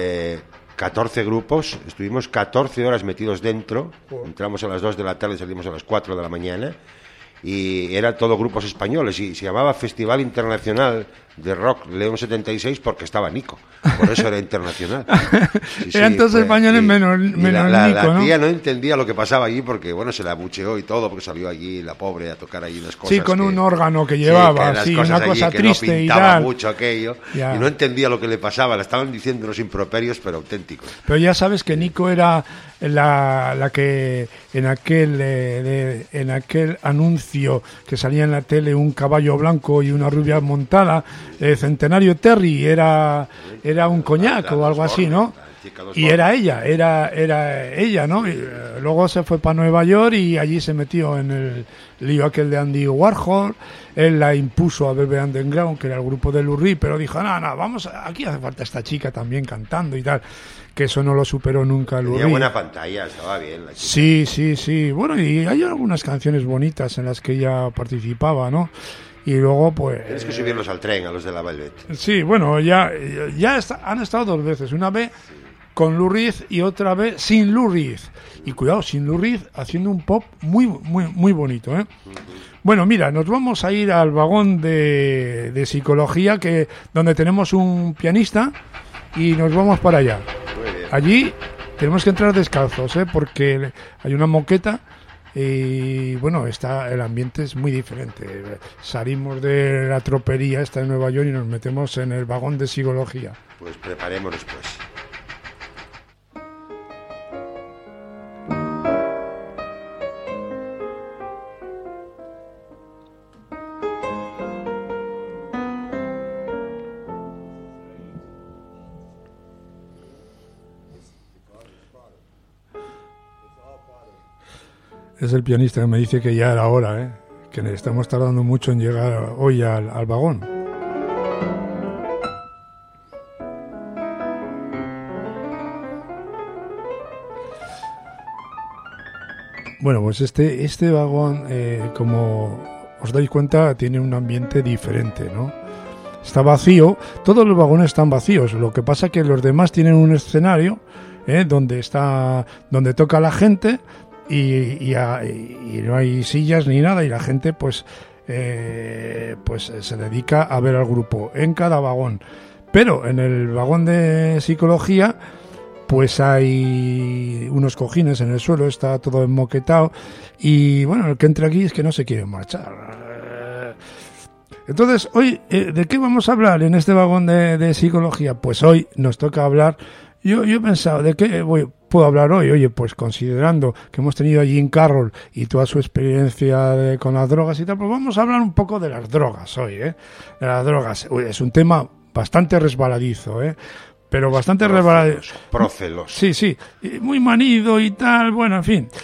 14 grupos, estuvimos 14 horas metidos dentro, entramos a las 2 de la tarde, salimos a las 4 de la mañana, y eran todos grupos españoles, y se llamaba Festival Internacional de Rock León 76 porque estaba Nico, por eso era internacional. Eran todos españoles menos Nico, la tía no entendía lo que pasaba allí porque, bueno, se la abucheó y todo, porque salió allí la pobre a tocar allí unas cosas. Sí, con un órgano que llevaba, una cosa triste no y tal. Mucho aquello, y no entendía lo que le pasaba, le estaban diciendo unos improperios, pero auténticos. Pero ya sabes que Nico era la que en aquel anuncio que salía en la tele, un caballo blanco y una rubia montada, Centenario Terry, era un coñac o algo así, ¿no? Y era ella, ¿no? Y luego se fue para Nueva York y allí se metió en el lío aquel de Andy Warhol. Él la impuso a Velvet Underground, que era el grupo de Lou Reed, pero dijo, no, vamos, aquí hace falta esta chica también cantando y tal. Que eso no lo superó nunca Lou Reed. Tenía buena pantalla, estaba bien la chica. Sí. Bueno, y hay algunas canciones bonitas en las que ella participaba, ¿no? Y luego, pues... Tienes que subirlos al tren, a los de la Velvet. Sí, bueno, ya han estado 2 veces. Una vez con Lou Reed y otra vez sin Lou Reed. Y cuidado, sin Lou Reed, haciendo un pop muy, muy, muy bonito, ¿eh? Bueno, mira, nos vamos a ir al vagón de psicología, donde tenemos un pianista, y nos vamos para allá. Allí tenemos que entrar descalzos, porque hay una moqueta. Y bueno, el ambiente es muy diferente. Salimos de la tropería esta de Nueva York y nos metemos en el vagón de psicología. Pues preparémonos pues. Es el pianista que me dice que ya era hora, que estamos tardando mucho en llegar hoy al vagón. Bueno, pues este vagón, como os dais cuenta, tiene un ambiente diferente, ¿no? Está vacío, todos los vagones están vacíos, lo que pasa es que los demás tienen un escenario donde toca la gente. Y no hay sillas ni nada, y la gente pues se dedica a ver al grupo en cada vagón. Pero en el vagón de psicología pues hay unos cojines en el suelo, está todo enmoquetado y bueno, el que entra aquí es que no se quiere marchar. Entonces, hoy, ¿de qué vamos a hablar en este vagón de psicología? Pues hoy nos toca hablar, yo he pensado, ¿de qué puedo hablar hoy? Oye, pues considerando que hemos tenido a Jim Carroll y toda su experiencia con las drogas y tal, pues vamos a hablar un poco de las drogas hoy, de las drogas. Es un tema bastante resbaladizo, pero bastante resbaladizo. Procelos. Sí, muy manido y tal, bueno, en fin.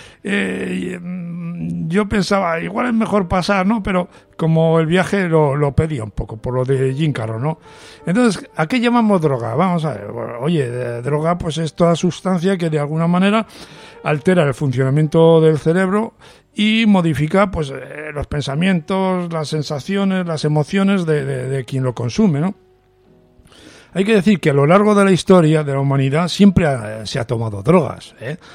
Yo pensaba, igual es mejor pasar, ¿no? Pero como el viaje lo pedía un poco, por lo de Jim Carroll, ¿no? Entonces, ¿a qué llamamos droga? Vamos a ver, bueno, oye, droga pues es toda sustancia que de alguna manera altera el funcionamiento del cerebro y modifica pues los pensamientos, las sensaciones, las emociones de quien lo consume, ¿no? Hay que decir que a lo largo de la historia de la humanidad siempre se ha tomado drogas,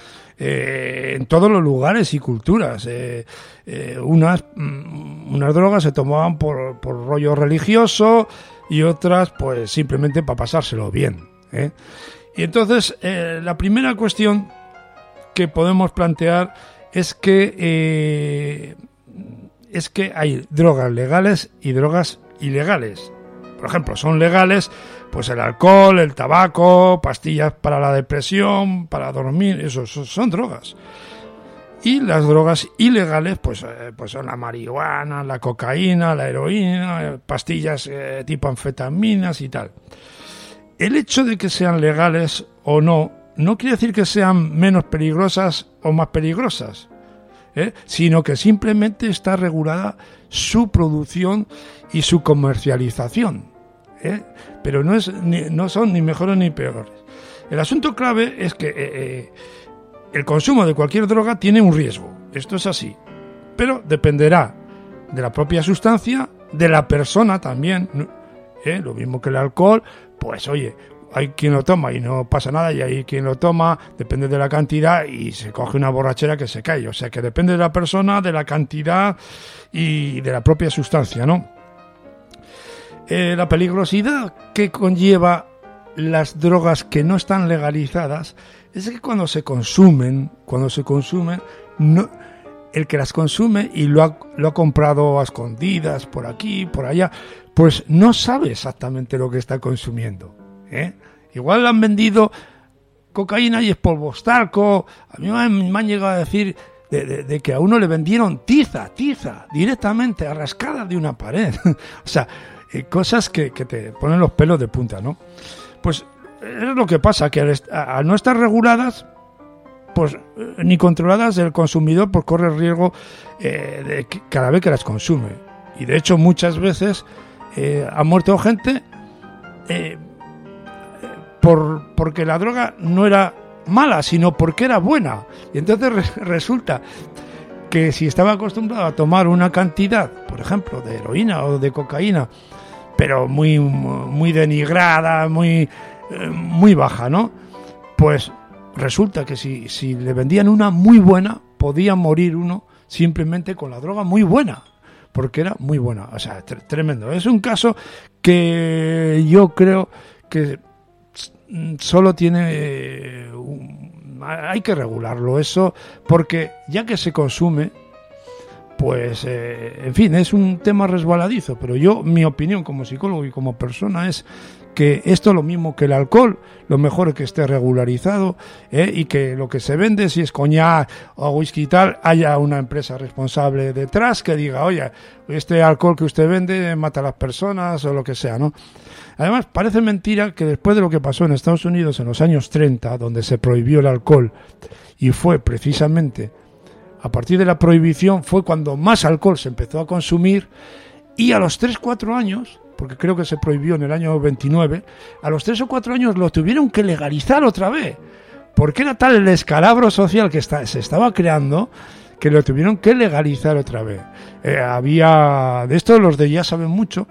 en todos los lugares y culturas. Unas drogas se tomaban por rollo religioso y otras pues simplemente para pasárselo bien. Y entonces la primera cuestión que podemos plantear es que hay drogas legales y drogas ilegales. Por ejemplo, son legales pues el alcohol, el tabaco, pastillas para la depresión, para dormir, eso son drogas. Y las drogas ilegales pues son la marihuana, la cocaína, la heroína, pastillas tipo anfetaminas y tal. El hecho de que sean legales o no quiere decir que sean menos peligrosas o más peligrosas, sino que simplemente está regulada su producción y su comercialización. Pero no son ni mejores ni peores. El asunto clave es que el consumo de cualquier droga tiene un riesgo. Esto es así. Pero dependerá de la propia sustancia, de la persona también. Lo mismo que el alcohol, pues oye, hay quien lo toma y no pasa nada, y hay quien lo toma, depende de la cantidad y se coge una borrachera que se cae. O sea que depende de la persona, de la cantidad y de la propia sustancia, ¿no? La peligrosidad que conlleva las drogas que no están legalizadas es que cuando se consumen, no, el que las consume y lo ha comprado a escondidas por aquí, por allá, pues no sabe exactamente lo que está consumiendo. Igual le han vendido cocaína y es polvos talco. A mí me han llegado a decir de que a uno le vendieron tiza directamente arrascada de una pared. O sea, cosas que te ponen los pelos de punta, ¿no? Pues es lo que pasa, que al no estar reguladas, pues ni controladas, el consumidor pues corre el riesgo de que cada vez que las consume. Y de hecho muchas veces ha muerto gente porque la droga no era mala, sino porque era buena. Y entonces resulta que si estaba acostumbrado a tomar una cantidad, por ejemplo, de heroína o de cocaína, pero muy denigrada, muy baja, ¿no? Pues resulta que si le vendían una muy buena, podía morir uno simplemente con la droga muy buena, porque era muy buena. O sea, tremendo. Es un caso que yo creo que solo tiene hay que regularlo eso, porque ya que se consume, pues en fin, es un tema resbaladizo, pero mi opinión como psicólogo y como persona es que esto es lo mismo que el alcohol, lo mejor es que esté regularizado, y que lo que se vende, si es coñac o whisky y tal, haya una empresa responsable detrás que diga, oye, este alcohol que usted vende mata a las personas o lo que sea, ¿no? Además, parece mentira que después de lo que pasó en Estados Unidos en los años 30, donde se prohibió el alcohol, y fue precisamente a partir de la prohibición fue cuando más alcohol se empezó a consumir, y a los 3-4 años, porque creo que se prohibió en el año 29, a los 3 o 4 años lo tuvieron que legalizar otra vez, porque era tal el escalabro social que se estaba creando que lo tuvieron que legalizar otra vez. Había, de esto los de ya saben mucho,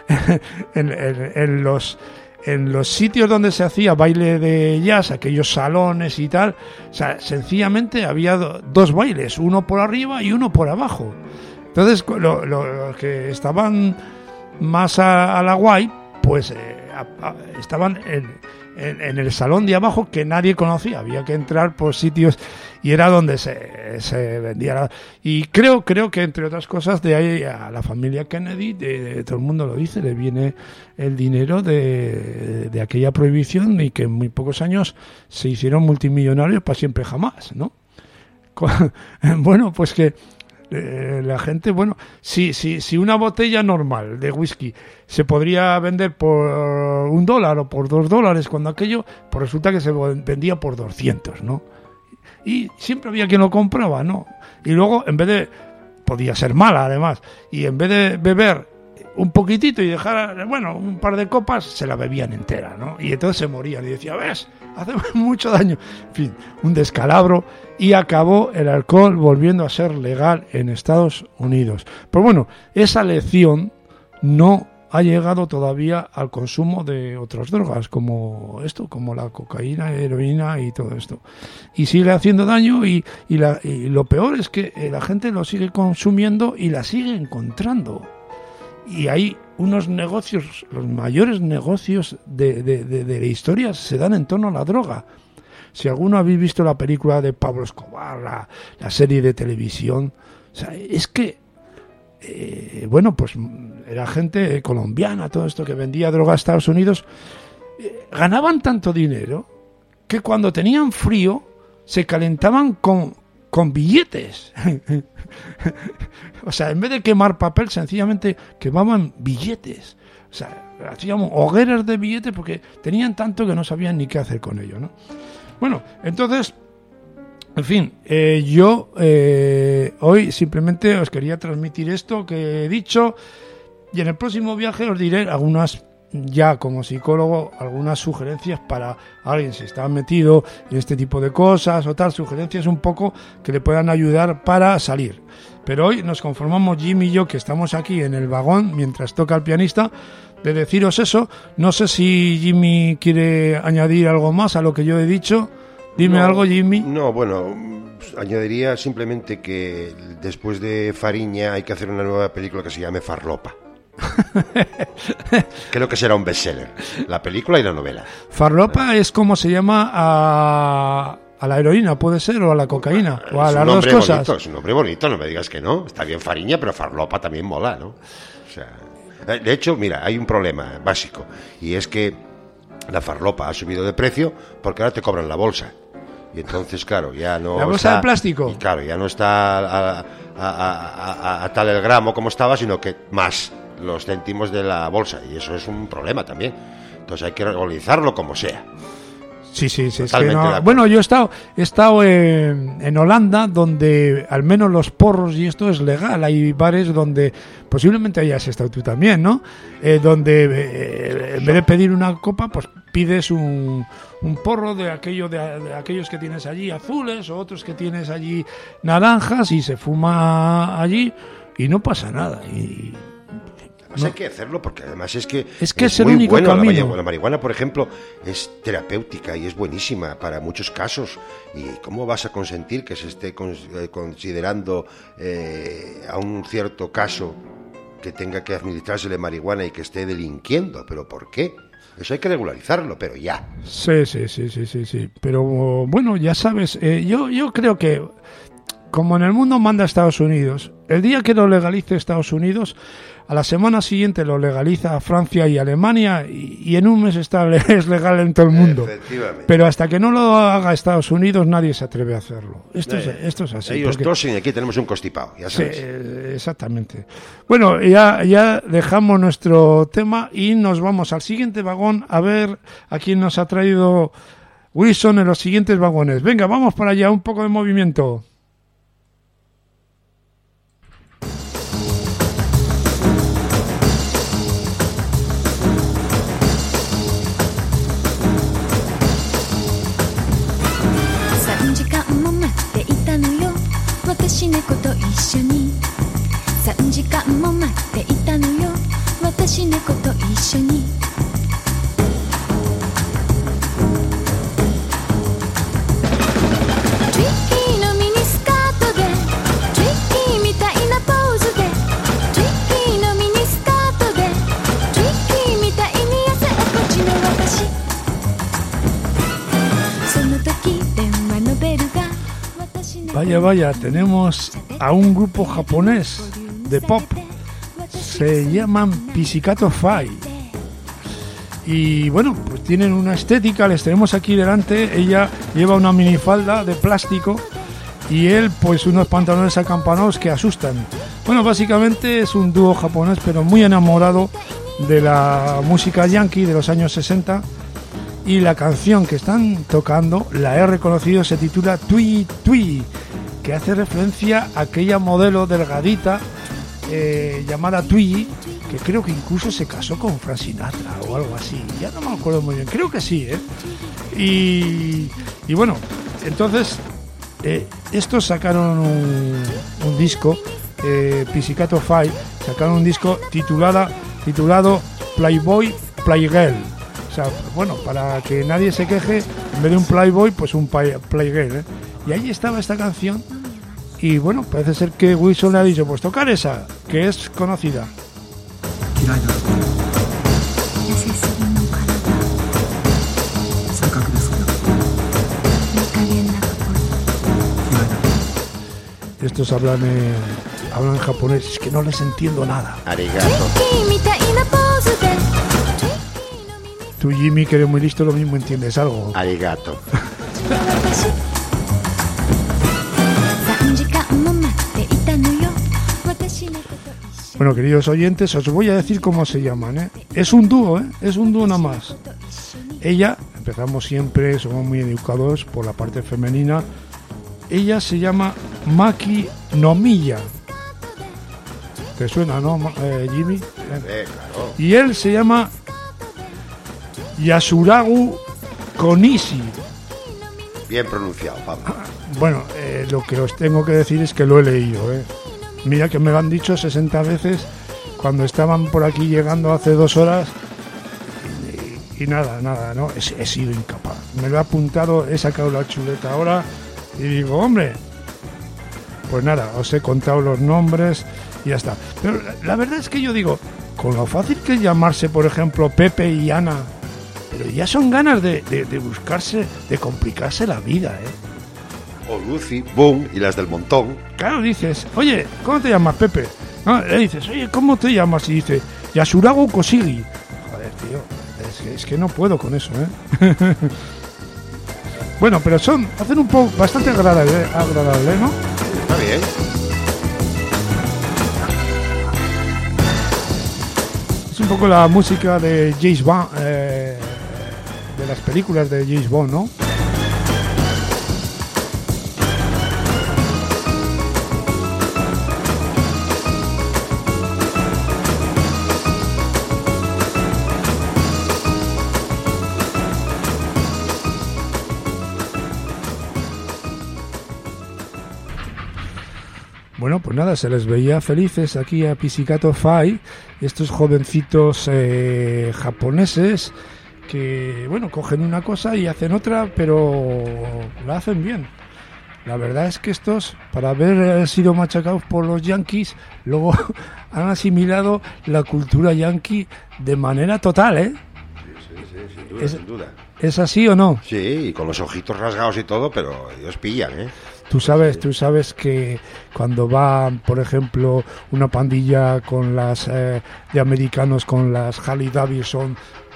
en los sitios donde se hacía baile de jazz, aquellos salones y tal, o sea, sencillamente había dos bailes, uno por arriba y uno por abajo. Entonces, los que estaban más a la guay, pues estaban en el salón de abajo que nadie conocía. Había que entrar por sitios y era donde se vendía. Y creo que, entre otras cosas, de ahí a la familia Kennedy, de todo el mundo lo dice, le viene el dinero de aquella prohibición y que en muy pocos años se hicieron multimillonarios para siempre jamás, ¿no? Bueno, pues que la gente, bueno, si una botella normal de whisky se podría vender por $1 o por $2, cuando aquello, pues resulta que se vendía por 200, ¿no? Y siempre había quien lo compraba, ¿no? Y luego, en vez de, podía ser mala además, y en vez de beber un poquitito y dejar, bueno, un par de copas, se la bebían entera, ¿no? Y entonces se morían y decía, ¿ves? Hace mucho daño. En fin, un descalabro, y acabó el alcohol volviendo a ser legal en Estados Unidos. Pero bueno, esa lección no ha llegado todavía al consumo de otras drogas, como esto, como la cocaína, heroína y todo esto. Y sigue haciendo daño y lo peor es que la gente lo sigue consumiendo y la sigue encontrando. Y hay unos negocios, los mayores negocios de la historia se dan en torno a la droga. Si alguno habéis visto la película de Pablo Escobar, la serie de televisión, o sea, es que, bueno, pues era gente colombiana, todo esto que vendía droga a Estados Unidos, ganaban tanto dinero que cuando tenían frío se calentaban con billetes. O sea, en vez de quemar papel, sencillamente quemaban billetes. O sea, hacíamos hogueras de billetes porque tenían tanto que no sabían ni qué hacer con ello, ¿no? Bueno, entonces, en fin, yo hoy simplemente os quería transmitir esto que he dicho, y en el próximo viaje os diré algunas, ya como psicólogo, algunas sugerencias para alguien si está metido en este tipo de cosas o tal, sugerencias un poco que le puedan ayudar para salir. Pero hoy nos conformamos Jimmy y yo, que estamos aquí en el vagón mientras toca el pianista, de deciros eso. No sé si Jimmy quiere añadir algo más a lo que yo he dicho. Dime algo, Jimmy. No, bueno, añadiría simplemente que después de Fariña hay que hacer una nueva película que se llame Farlopa. Creo que será un bestseller, la película y la novela. Farlopa es como se llama a la heroína, puede ser, o a la cocaína, o a las dos cosas. Bonito, es un nombre bonito, no me digas que no. Está bien Fariña, pero Farlopa también mola, ¿no? O sea, de hecho, mira, hay un problema básico, y es que la farlopa ha subido de precio porque ahora te cobran la bolsa. Y entonces, claro, ya no ¿la bolsa de plástico? Y claro, ya no está a tal el gramo como estaba, sino que más los céntimos de la bolsa. Y eso es un problema también. Entonces hay que regularizarlo como sea. Sí, es que no. Bueno, yo he estado en Holanda, donde al menos los porros y esto es legal. Hay bares donde posiblemente hayas estado tú también, ¿no? Donde en vez de pedir una copa, pues pides un porro de aquellos que tienes allí azules, o otros que tienes allí naranjas, y se fuma allí y no pasa nada. Y no. Hay que hacerlo porque además es que es el único camino. La marihuana, por ejemplo, es terapéutica y es buenísima para muchos casos. ¿Y cómo vas a consentir que se esté considerando a un cierto caso que tenga que administrársele marihuana y que esté delinquiendo? ¿Pero por qué? Eso hay que regularizarlo, pero ya. Sí. Pero bueno, ya sabes, yo creo que como en el mundo manda Estados Unidos, el día que lo legalice Estados Unidos, a la semana siguiente lo legaliza Francia y Alemania, y en un mes es legal en todo el mundo. Pero hasta que no lo haga Estados Unidos, nadie se atreve a hacerlo. Esto es así. Ellos tosen y aquí tenemos un constipado, ya sabes. Sí, exactamente. Bueno, ya dejamos nuestro tema y nos vamos al siguiente vagón a ver a quién nos ha traído Wilson en los siguientes vagones. Venga, vamos para allá, un poco de movimiento. Vaya, tenemos a un grupo japonés de pop. Se llaman Pizzicato Five. Y bueno, pues tienen una estética, les tenemos aquí delante. Ella lleva una minifalda de plástico y él pues unos pantalones acampanados que asustan. Bueno, básicamente es un dúo japonés, pero muy enamorado de la música yankee de los años 60. Y la canción que están tocando, la he reconocido, se titula Tui Tui, que hace referencia a aquella modelo delgadita llamada Twiggy, que creo que incluso se casó con Frank Sinatra o algo así, ya no me acuerdo muy bien, creo que sí, y bueno, entonces estos sacaron un disco, Pizzicato Five, sacaron un disco titulado Playboy Playgirl. O sea, bueno, para que nadie se queje, en vez de un Playboy, pues un Playgirl, Y ahí estaba esta canción. Y bueno, parece ser que Wilson le ha dicho, pues tocar esa, que es conocida. Estos hablan en japonés, es que no les entiendo nada. Arigato. Tú, Jimmy, que eres muy listo, lo mismo entiendes algo. Arigato. Bueno, queridos oyentes, os voy a decir cómo se llaman, Es un dúo, es un dúo nada más. Ella, empezamos siempre, somos muy educados por la parte femenina. Ella se llama Maki Nomiya. ¿Te suena, no, Jimmy? Claro. Y él se llama Yasuragu Konishi. Bien pronunciado, Pablo. Bueno, lo que os tengo que decir es que lo he leído, Mira que me lo han dicho 60 veces cuando estaban por aquí llegando hace 2 horas y nada, ¿no? He sido incapaz. Me lo he apuntado, he sacado la chuleta ahora y digo, hombre, pues nada, os he contado los nombres y ya está. Pero la verdad es que yo digo, con lo fácil que es llamarse, por ejemplo, Pepe y Ana, pero ya son ganas de buscarse, de complicarse la vida, O Lucy, Boom y las del montón. Claro, dices, oye, ¿cómo te llamas, Pepe? No, le dices, oye, ¿cómo te llamas? Y dice, Yasuragu Koshigi. Joder, tío, es que no puedo con eso, Bueno, pero hacen un poco bastante agradable, ¿no? Está bien. Es un poco la música de James Bond, de las películas de James Bond, ¿no? Bueno, pues nada, se les veía felices aquí a Pizzicato Five, estos jovencitos japoneses que, bueno, cogen una cosa y hacen otra, pero la hacen bien. La verdad es que estos, para haber sido machacados por los yankees, luego han asimilado la cultura yankee de manera total, Sí, sin duda. ¿Es así o no? Sí, y con los ojitos rasgados y todo, pero ellos pillan, Tú sabes que cuando va, por ejemplo, una pandilla con las de americanos con las Harley Davidson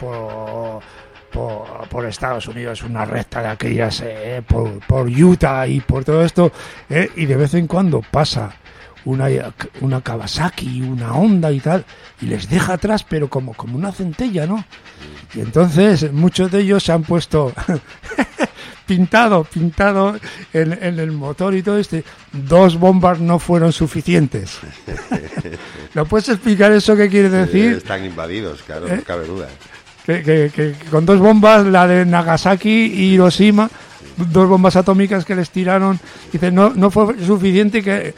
por Estados Unidos, una recta de aquellas por Utah y por todo esto, y de vez en cuando pasa una Kawasaki, una Honda y tal, y les deja atrás, pero como una centella, ¿no? Y entonces muchos de ellos se han puesto pintado en el motor y todo 2 bombas no fueron suficientes. ¿No puedes explicar eso qué quiere decir? Están invadidos, claro, no cabe duda. Que con 2 bombas, la de Nagasaki y Hiroshima, 2 bombas atómicas que les tiraron, dice, no fue suficiente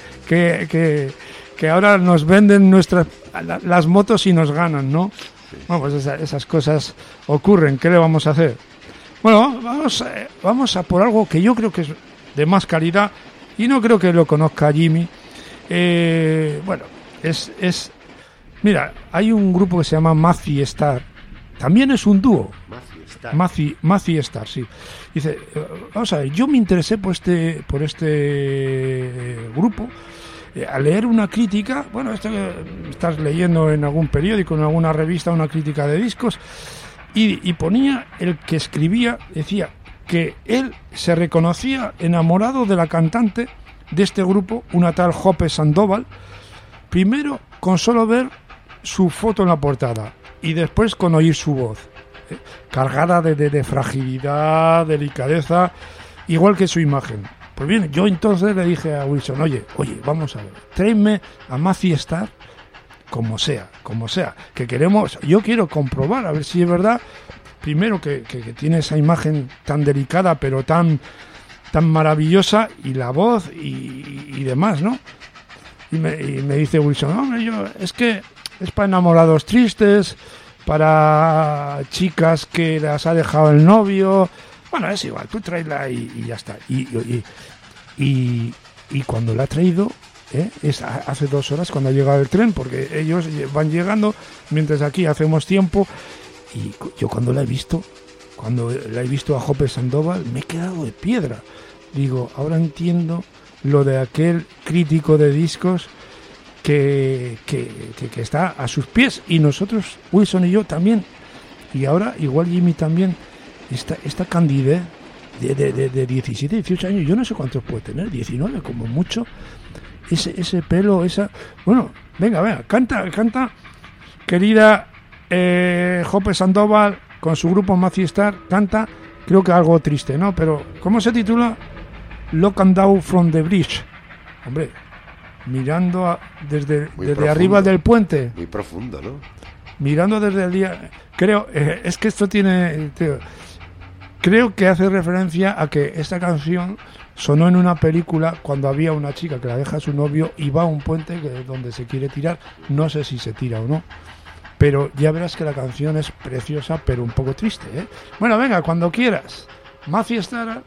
que ahora nos venden las motos y nos ganan, ¿no? Bueno, pues esas cosas ocurren, ¿qué le vamos a hacer? Bueno, vamos a por algo que yo creo que es de más calidad y no creo que lo conozca Jimmy. Bueno, mira, hay un grupo que se llama Mazzy Star, también es un dúo. Mazzy Star, sí. Dice, vamos a ver, yo me interesé por este grupo al leer una crítica, bueno, esto que estás leyendo en algún periódico, en alguna revista, una crítica de discos, y ponía el que escribía, decía que él se reconocía enamorado de la cantante de este grupo, una tal Hope Sandoval, primero con solo ver su foto en la portada y después con oír su voz, cargada de fragilidad, delicadeza, igual que su imagen. Pues bien, yo entonces le dije a Wilson, oye, vamos a ver, tráeme a Mazzy Star como sea, que yo quiero comprobar, a ver si es verdad, primero que tiene esa imagen tan delicada, pero tan maravillosa, y la voz y demás, ¿no? Y me dice Wilson, hombre, es que es para enamorados tristes, para chicas que las ha dejado el novio. Bueno, es igual, tú tráela y ya está. Y cuando la ha traído, es hace 2 horas cuando ha llegado el tren, porque ellos van llegando, mientras aquí hacemos tiempo. Y yo cuando la he visto a Hope Sandoval, me he quedado de piedra. Digo, ahora entiendo lo de aquel crítico de discos que está a sus pies, y nosotros, Wilson y yo también, y ahora igual Jimmy también. Esta candidez de 17, 18 años, yo no sé cuántos puede tener, 19 como mucho, ese pelo, bueno, venga, canta, querida Hope Sandoval, con su grupo Mazzy Star, canta, creo que algo triste, ¿no? Pero, ¿cómo se titula? Looking Down from the Bridge. Hombre, mirando desde arriba del puente. Muy profundo, ¿no? Mirando desde el día, creo, es que esto tiene... Creo que hace referencia a que esta canción sonó en una película cuando había una chica que la deja a su novio y va a un puente donde se quiere tirar. No sé si se tira o no, pero ya verás que la canción es preciosa, pero un poco triste, ¿eh? Bueno, venga, cuando quieras. Mazzy Star.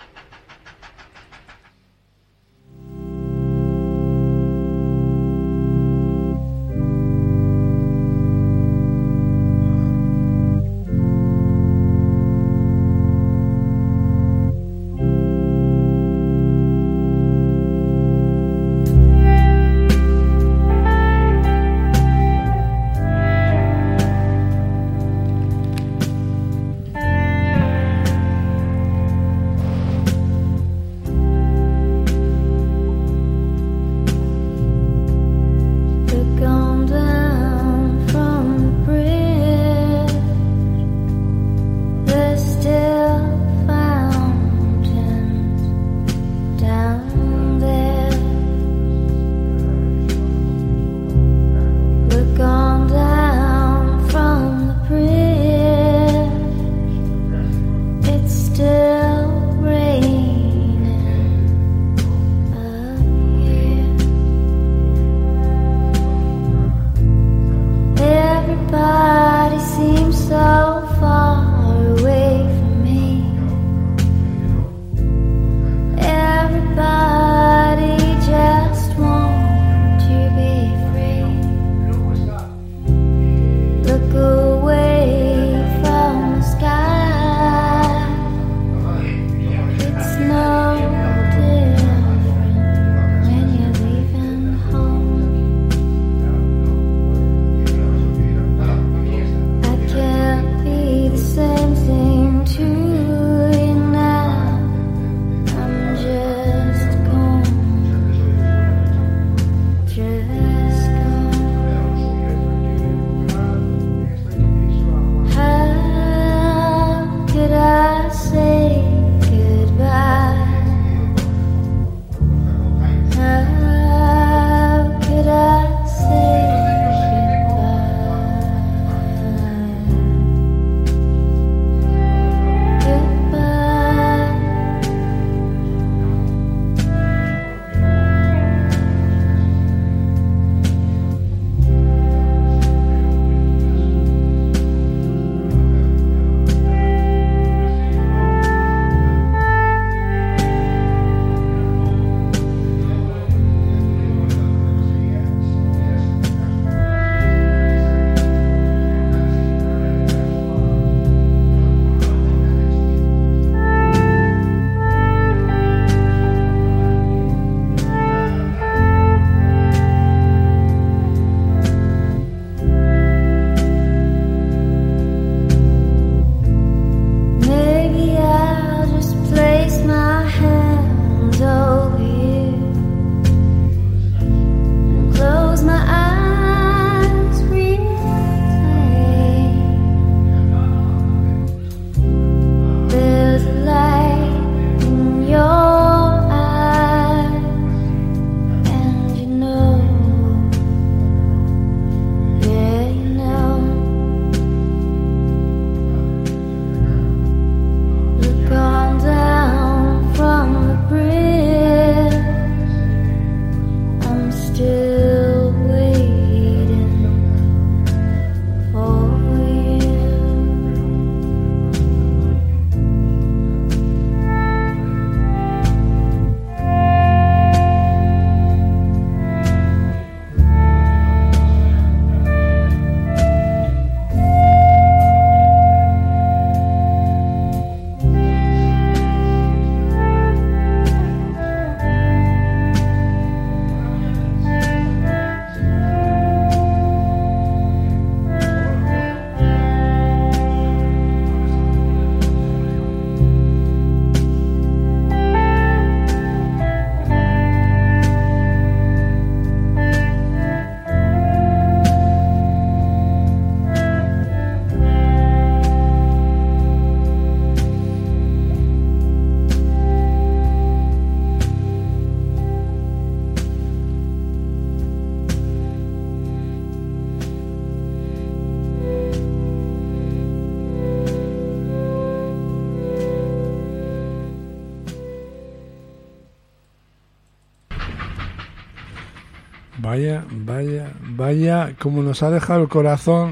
Vaya, como nos ha dejado el corazón,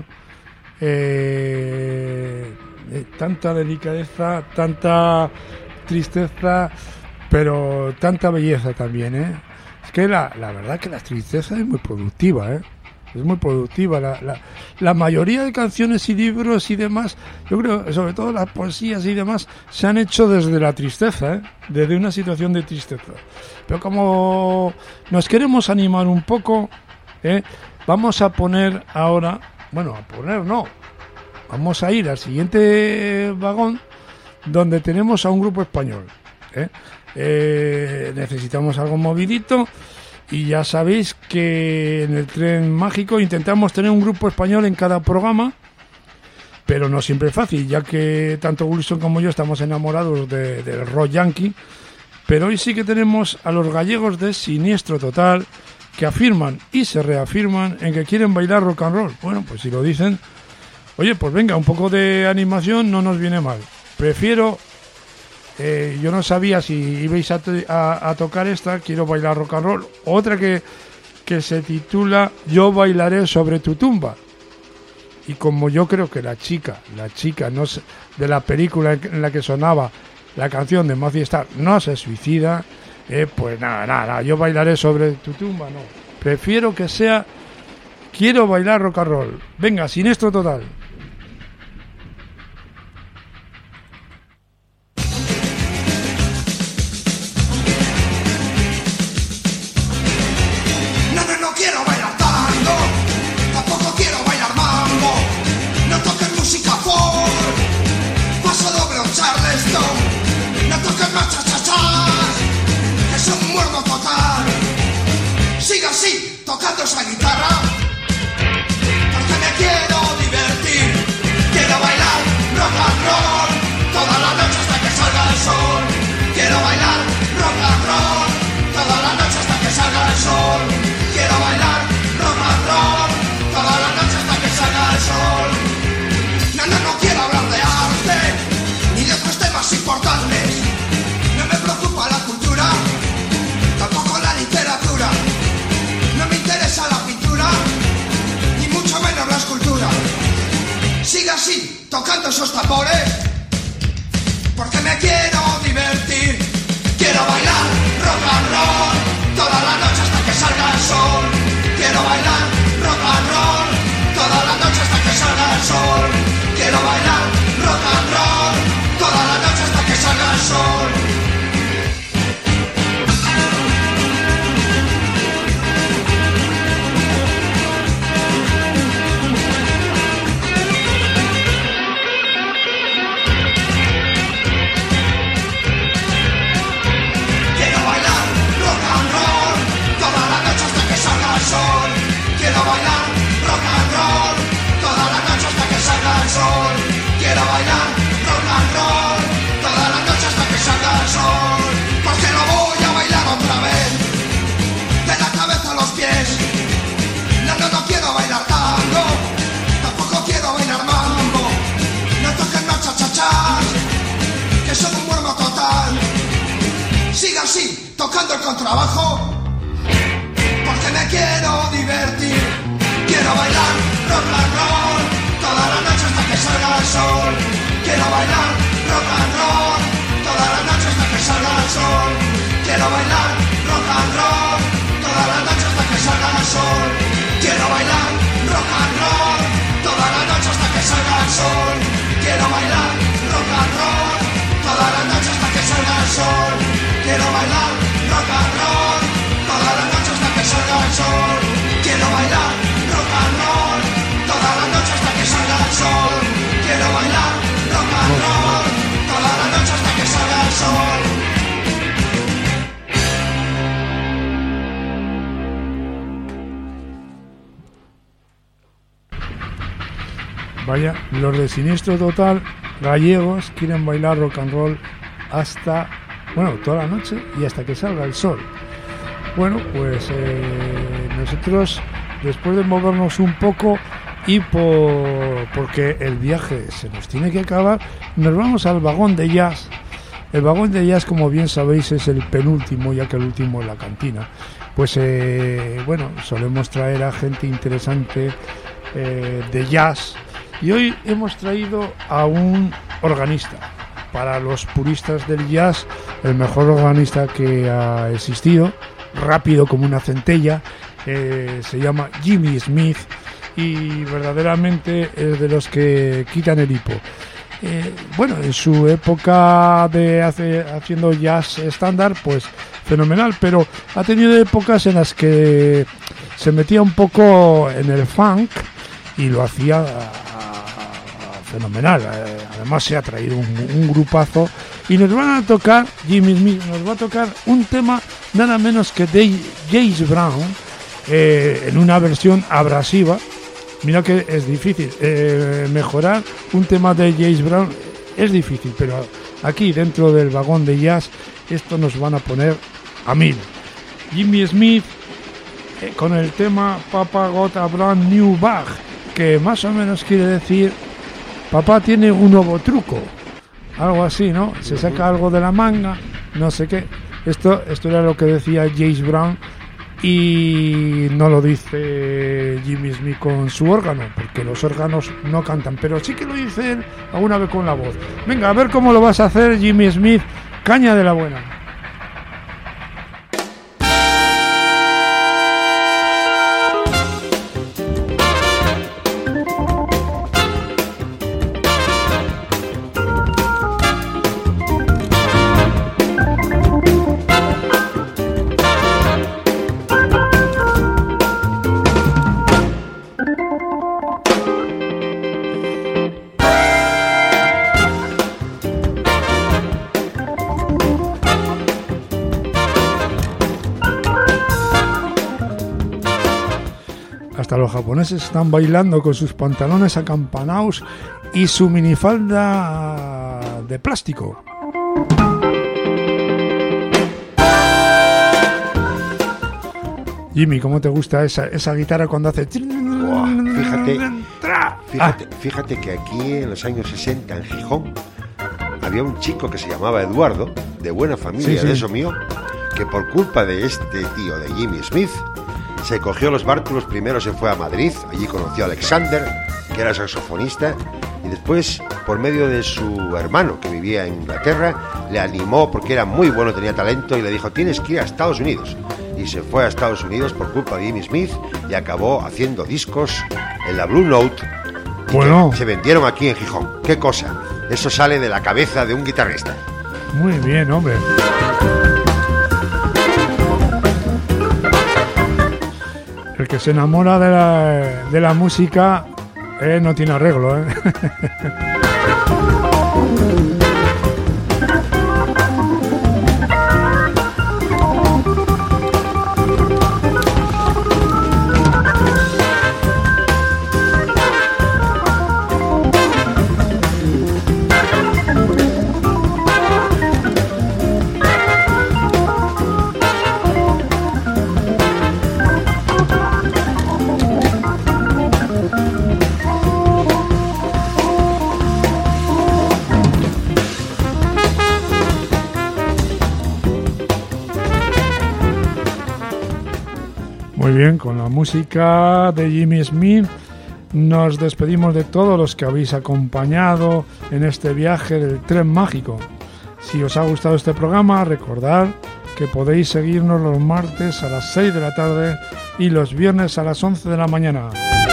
tanta delicadeza, tanta tristeza, pero tanta belleza también, Es que la verdad que la tristeza es muy productiva, Es muy productiva. La mayoría de canciones y libros y demás, yo creo, sobre todo las poesías y demás, se han hecho desde la tristeza, desde una situación de tristeza. Pero como nos queremos animar un poco, vamos a poner ahora, vamos a ir al siguiente vagón donde tenemos a un grupo español. Necesitamos algo movidito. Y ya sabéis que en el Tren Mágico intentamos tener un grupo español en cada programa, pero no siempre es fácil, ya que tanto Wilson como yo estamos enamorados del rock yankee. Pero hoy sí que tenemos a los gallegos de Siniestro Total, que afirman y se reafirman en que quieren bailar rock and roll. Bueno, pues si lo dicen, oye, pues venga, un poco de animación no nos viene mal. Prefiero... yo no sabía si ibais a tocar esta, Quiero bailar rock and roll, otra que se titula Yo bailaré sobre tu tumba. Y como yo creo que la chica no de la película en la que sonaba la canción de Matthew Starr no se suicida, pues nada, Yo bailaré sobre tu tumba, no. Prefiero que sea Quiero bailar rock and roll. Venga, Siniestro Total. Siga así, tocando esa guitarra, porque me quiero divertir. Quiero bailar rock and roll toda la noche hasta que salga el sol. Quiero bailar rock and roll toda la noche hasta que salga el sol. Quiero bailar rock and roll toda la noche hasta que salga el sol. No quiero hablar de arte ni de otros temas importantes. No me preocupa la cultura, tampoco la literatura. No me interesa la pintura, ni mucho menos la escultura. Siga así, tocando esos tambores, porque me quiero divertir. Quiero bailar rock and roll toda la noche hasta que salga el sol. Quiero bailar rock and roll toda la noche hasta que salga el sol. Quiero bailar rock and roll toda la noche hasta que salga el sol. Quiero bailar rock and roll toda la noche hasta que salga el sol. Quiero bailar rock and roll toda la noche hasta que salga el sol. Porque lo voy a bailar otra vez, de la cabeza a los pies. No quiero bailar tango, tampoco quiero bailar mambo. No toquen más cha-cha-chas, que son un muermo total. Siga así, tocando el contrabajo, porque me quiero divertir. Quiero bailar rock and roll toda la noche hasta que salga el sol. Quiero bailar rock and roll toda la noche hasta que salga el sol. Quiero bailar rock and roll toda la noche hasta que salga el sol. Quiero bailar rock and roll toda la noche hasta que salga el sol. Quiero bailar rock and roll toda la noche hasta que salga el sol. Quiero bailar rock and roll toda la noche hasta que salga el sol. Quiero bailar rock and roll toda la noche hasta que salga el sol. Quiero bailar rock and roll toda la noche hasta que salga el sol. Vaya, los de Siniestro Total, gallegos, quieren bailar rock and roll hasta, toda la noche y hasta que salga el sol. Bueno, pues nosotros, después de movernos un poco y porque el viaje se nos tiene que acabar, nos vamos al vagón de jazz, El vagón de jazz, como bien sabéis, es el penúltimo, ya que el último es la cantina. Pues bueno, solemos traer a gente interesante de jazz, y hoy hemos traído a un organista. Para los puristas del jazz, el mejor organista que ha existido, rápido como una centella, se llama Jimmy Smith, y verdaderamente es de los que quitan el hipo. Bueno, en su época de haciendo jazz estándar, pues fenomenal, pero ha tenido épocas en las que se metía un poco en el funk y lo hacía fenomenal. Además se ha traído un grupazo, y nos van a tocar, Jimmy Smith nos va a tocar un tema nada menos que de James Brown, en una versión abrasiva. Mira que es difícil mejorar un tema de James Brown, es difícil, pero aquí dentro del vagón de jazz esto nos van a poner a 1000. Jimmy Smith con el tema Papa Got a Brand New Bag, que más o menos quiere decir papá tiene un nuevo truco, algo así, ¿no? Se saca algo de la manga, no sé qué. Esto era lo que decía James Brown, y no lo dice Jimmy Smith con su órgano, porque los órganos no cantan, pero sí que lo dice él alguna vez con la voz. Venga, a ver cómo lo vas a hacer, Jimmy Smith, caña de la buena. Hasta los japoneses están bailando con sus pantalones acampanados y su minifalda de plástico. Jimmy, ¿cómo te gusta esa guitarra cuando hace... Fíjate que aquí en los años 60 en Gijón había un chico que se llamaba Eduardo, de buena familia, de eso mío, que por culpa de este tío de Jimmy Smith se cogió los bártulos. Primero se fue a Madrid, allí conoció a Alexander, que era saxofonista, y después, por medio de su hermano, que vivía en Inglaterra, le animó porque era muy bueno, tenía talento, y le dijo, tienes que ir a Estados Unidos. Y se fue a Estados Unidos por culpa de Jimmy Smith, y acabó haciendo discos en la Blue Note, bueno, que se vendieron aquí en Gijón. ¿Qué cosa? Eso sale de la cabeza de un guitarrista. Muy bien, hombre. El que se enamora de la música no tiene arreglo, ¿eh? Muy bien, con la música de Jimmy Smith nos despedimos de todos los que habéis acompañado en este viaje del tren mágico. Si os ha gustado este programa, recordad que podéis seguirnos los martes a las 6 de la tarde y los viernes a las 11 de la mañana.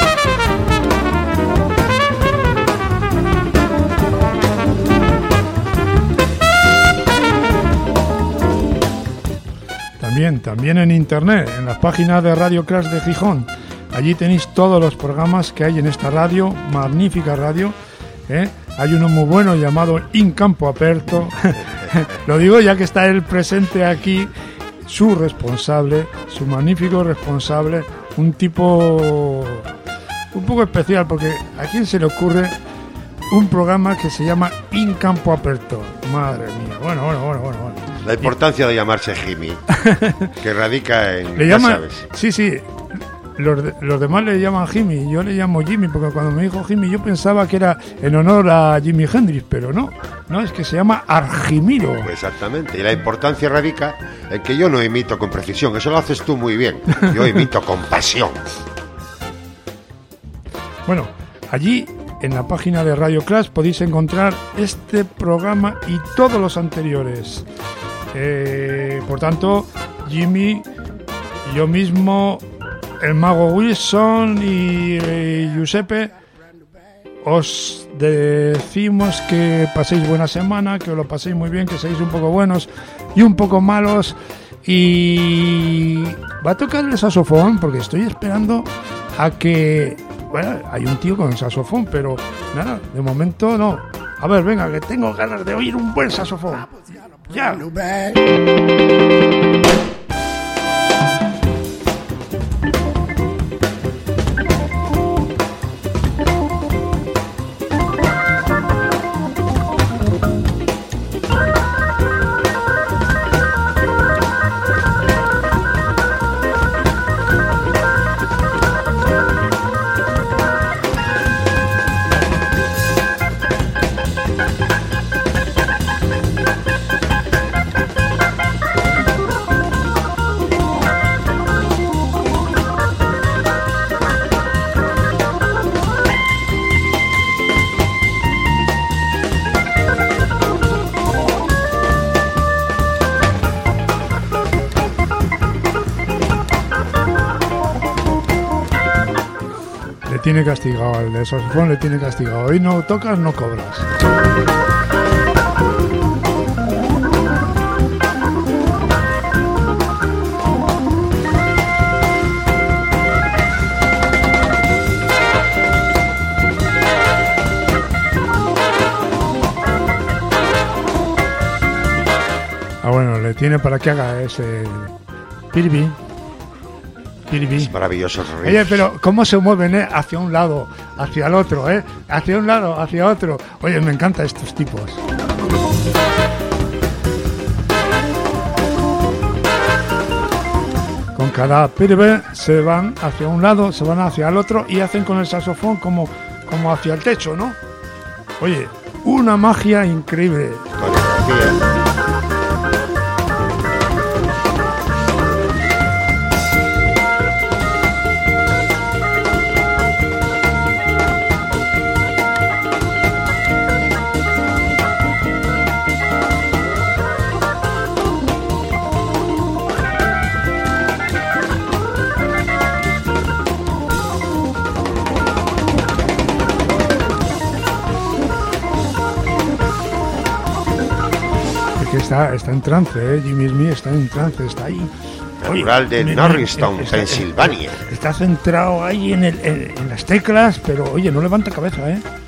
También en internet, en la página de Radio Crash de Gijón. Allí tenéis todos los programas que hay en esta radio, magnífica radio, ¿eh? Hay uno muy bueno llamado In Campo Aperto. Lo digo ya que está él presente aquí, su responsable, su magnífico responsable, un tipo un poco especial, porque ¿a quién se le ocurre un programa que se llama In Campo Aperto? Madre mía, bueno. La importancia de llamarse Jimmy, que radica en... Le llaman, sí, Los demás le llaman Jimmy, yo le llamo Jimmy, porque cuando me dijo Jimmy yo pensaba que era en honor a Jimi Hendrix, pero no, es que se llama Argimiro. Exactamente, y la importancia radica en que yo no imito con precisión, eso lo haces tú muy bien, yo imito con pasión. Bueno, allí en la página de Radio Clash podéis encontrar este programa y todos los anteriores. Por tanto, Jimmy, yo mismo, el Mago Wilson y Giuseppe, os decimos que paséis buena semana, que os lo paséis muy bien, que seáis un poco buenos y un poco malos. Y va a tocar el saxofón, porque estoy esperando a que... Bueno, hay un tío con el saxofón, pero nada, de momento no. A ver, venga, que tengo ganas de oír un buen saxofón. Ya. Tiene castigado, el de saxofón le tiene castigado. Hoy no tocas, no cobras. Bueno, le tiene para que haga ese pirbi. Es maravilloso. Oye, pero ¿cómo se mueven, hacia un lado, hacia el otro, hacia un lado, hacia otro? Oye, me encantan estos tipos. Con cada pirbe se van hacia un lado, se van hacia el otro y hacen con el saxofón como hacia el techo, ¿no? Oye, una magia increíble. Está en trance, Jimmy Smith está en trance, está ahí. Natural de Norristown, Pensilvania. Está centrado ahí en las teclas, pero oye, no levanta cabeza,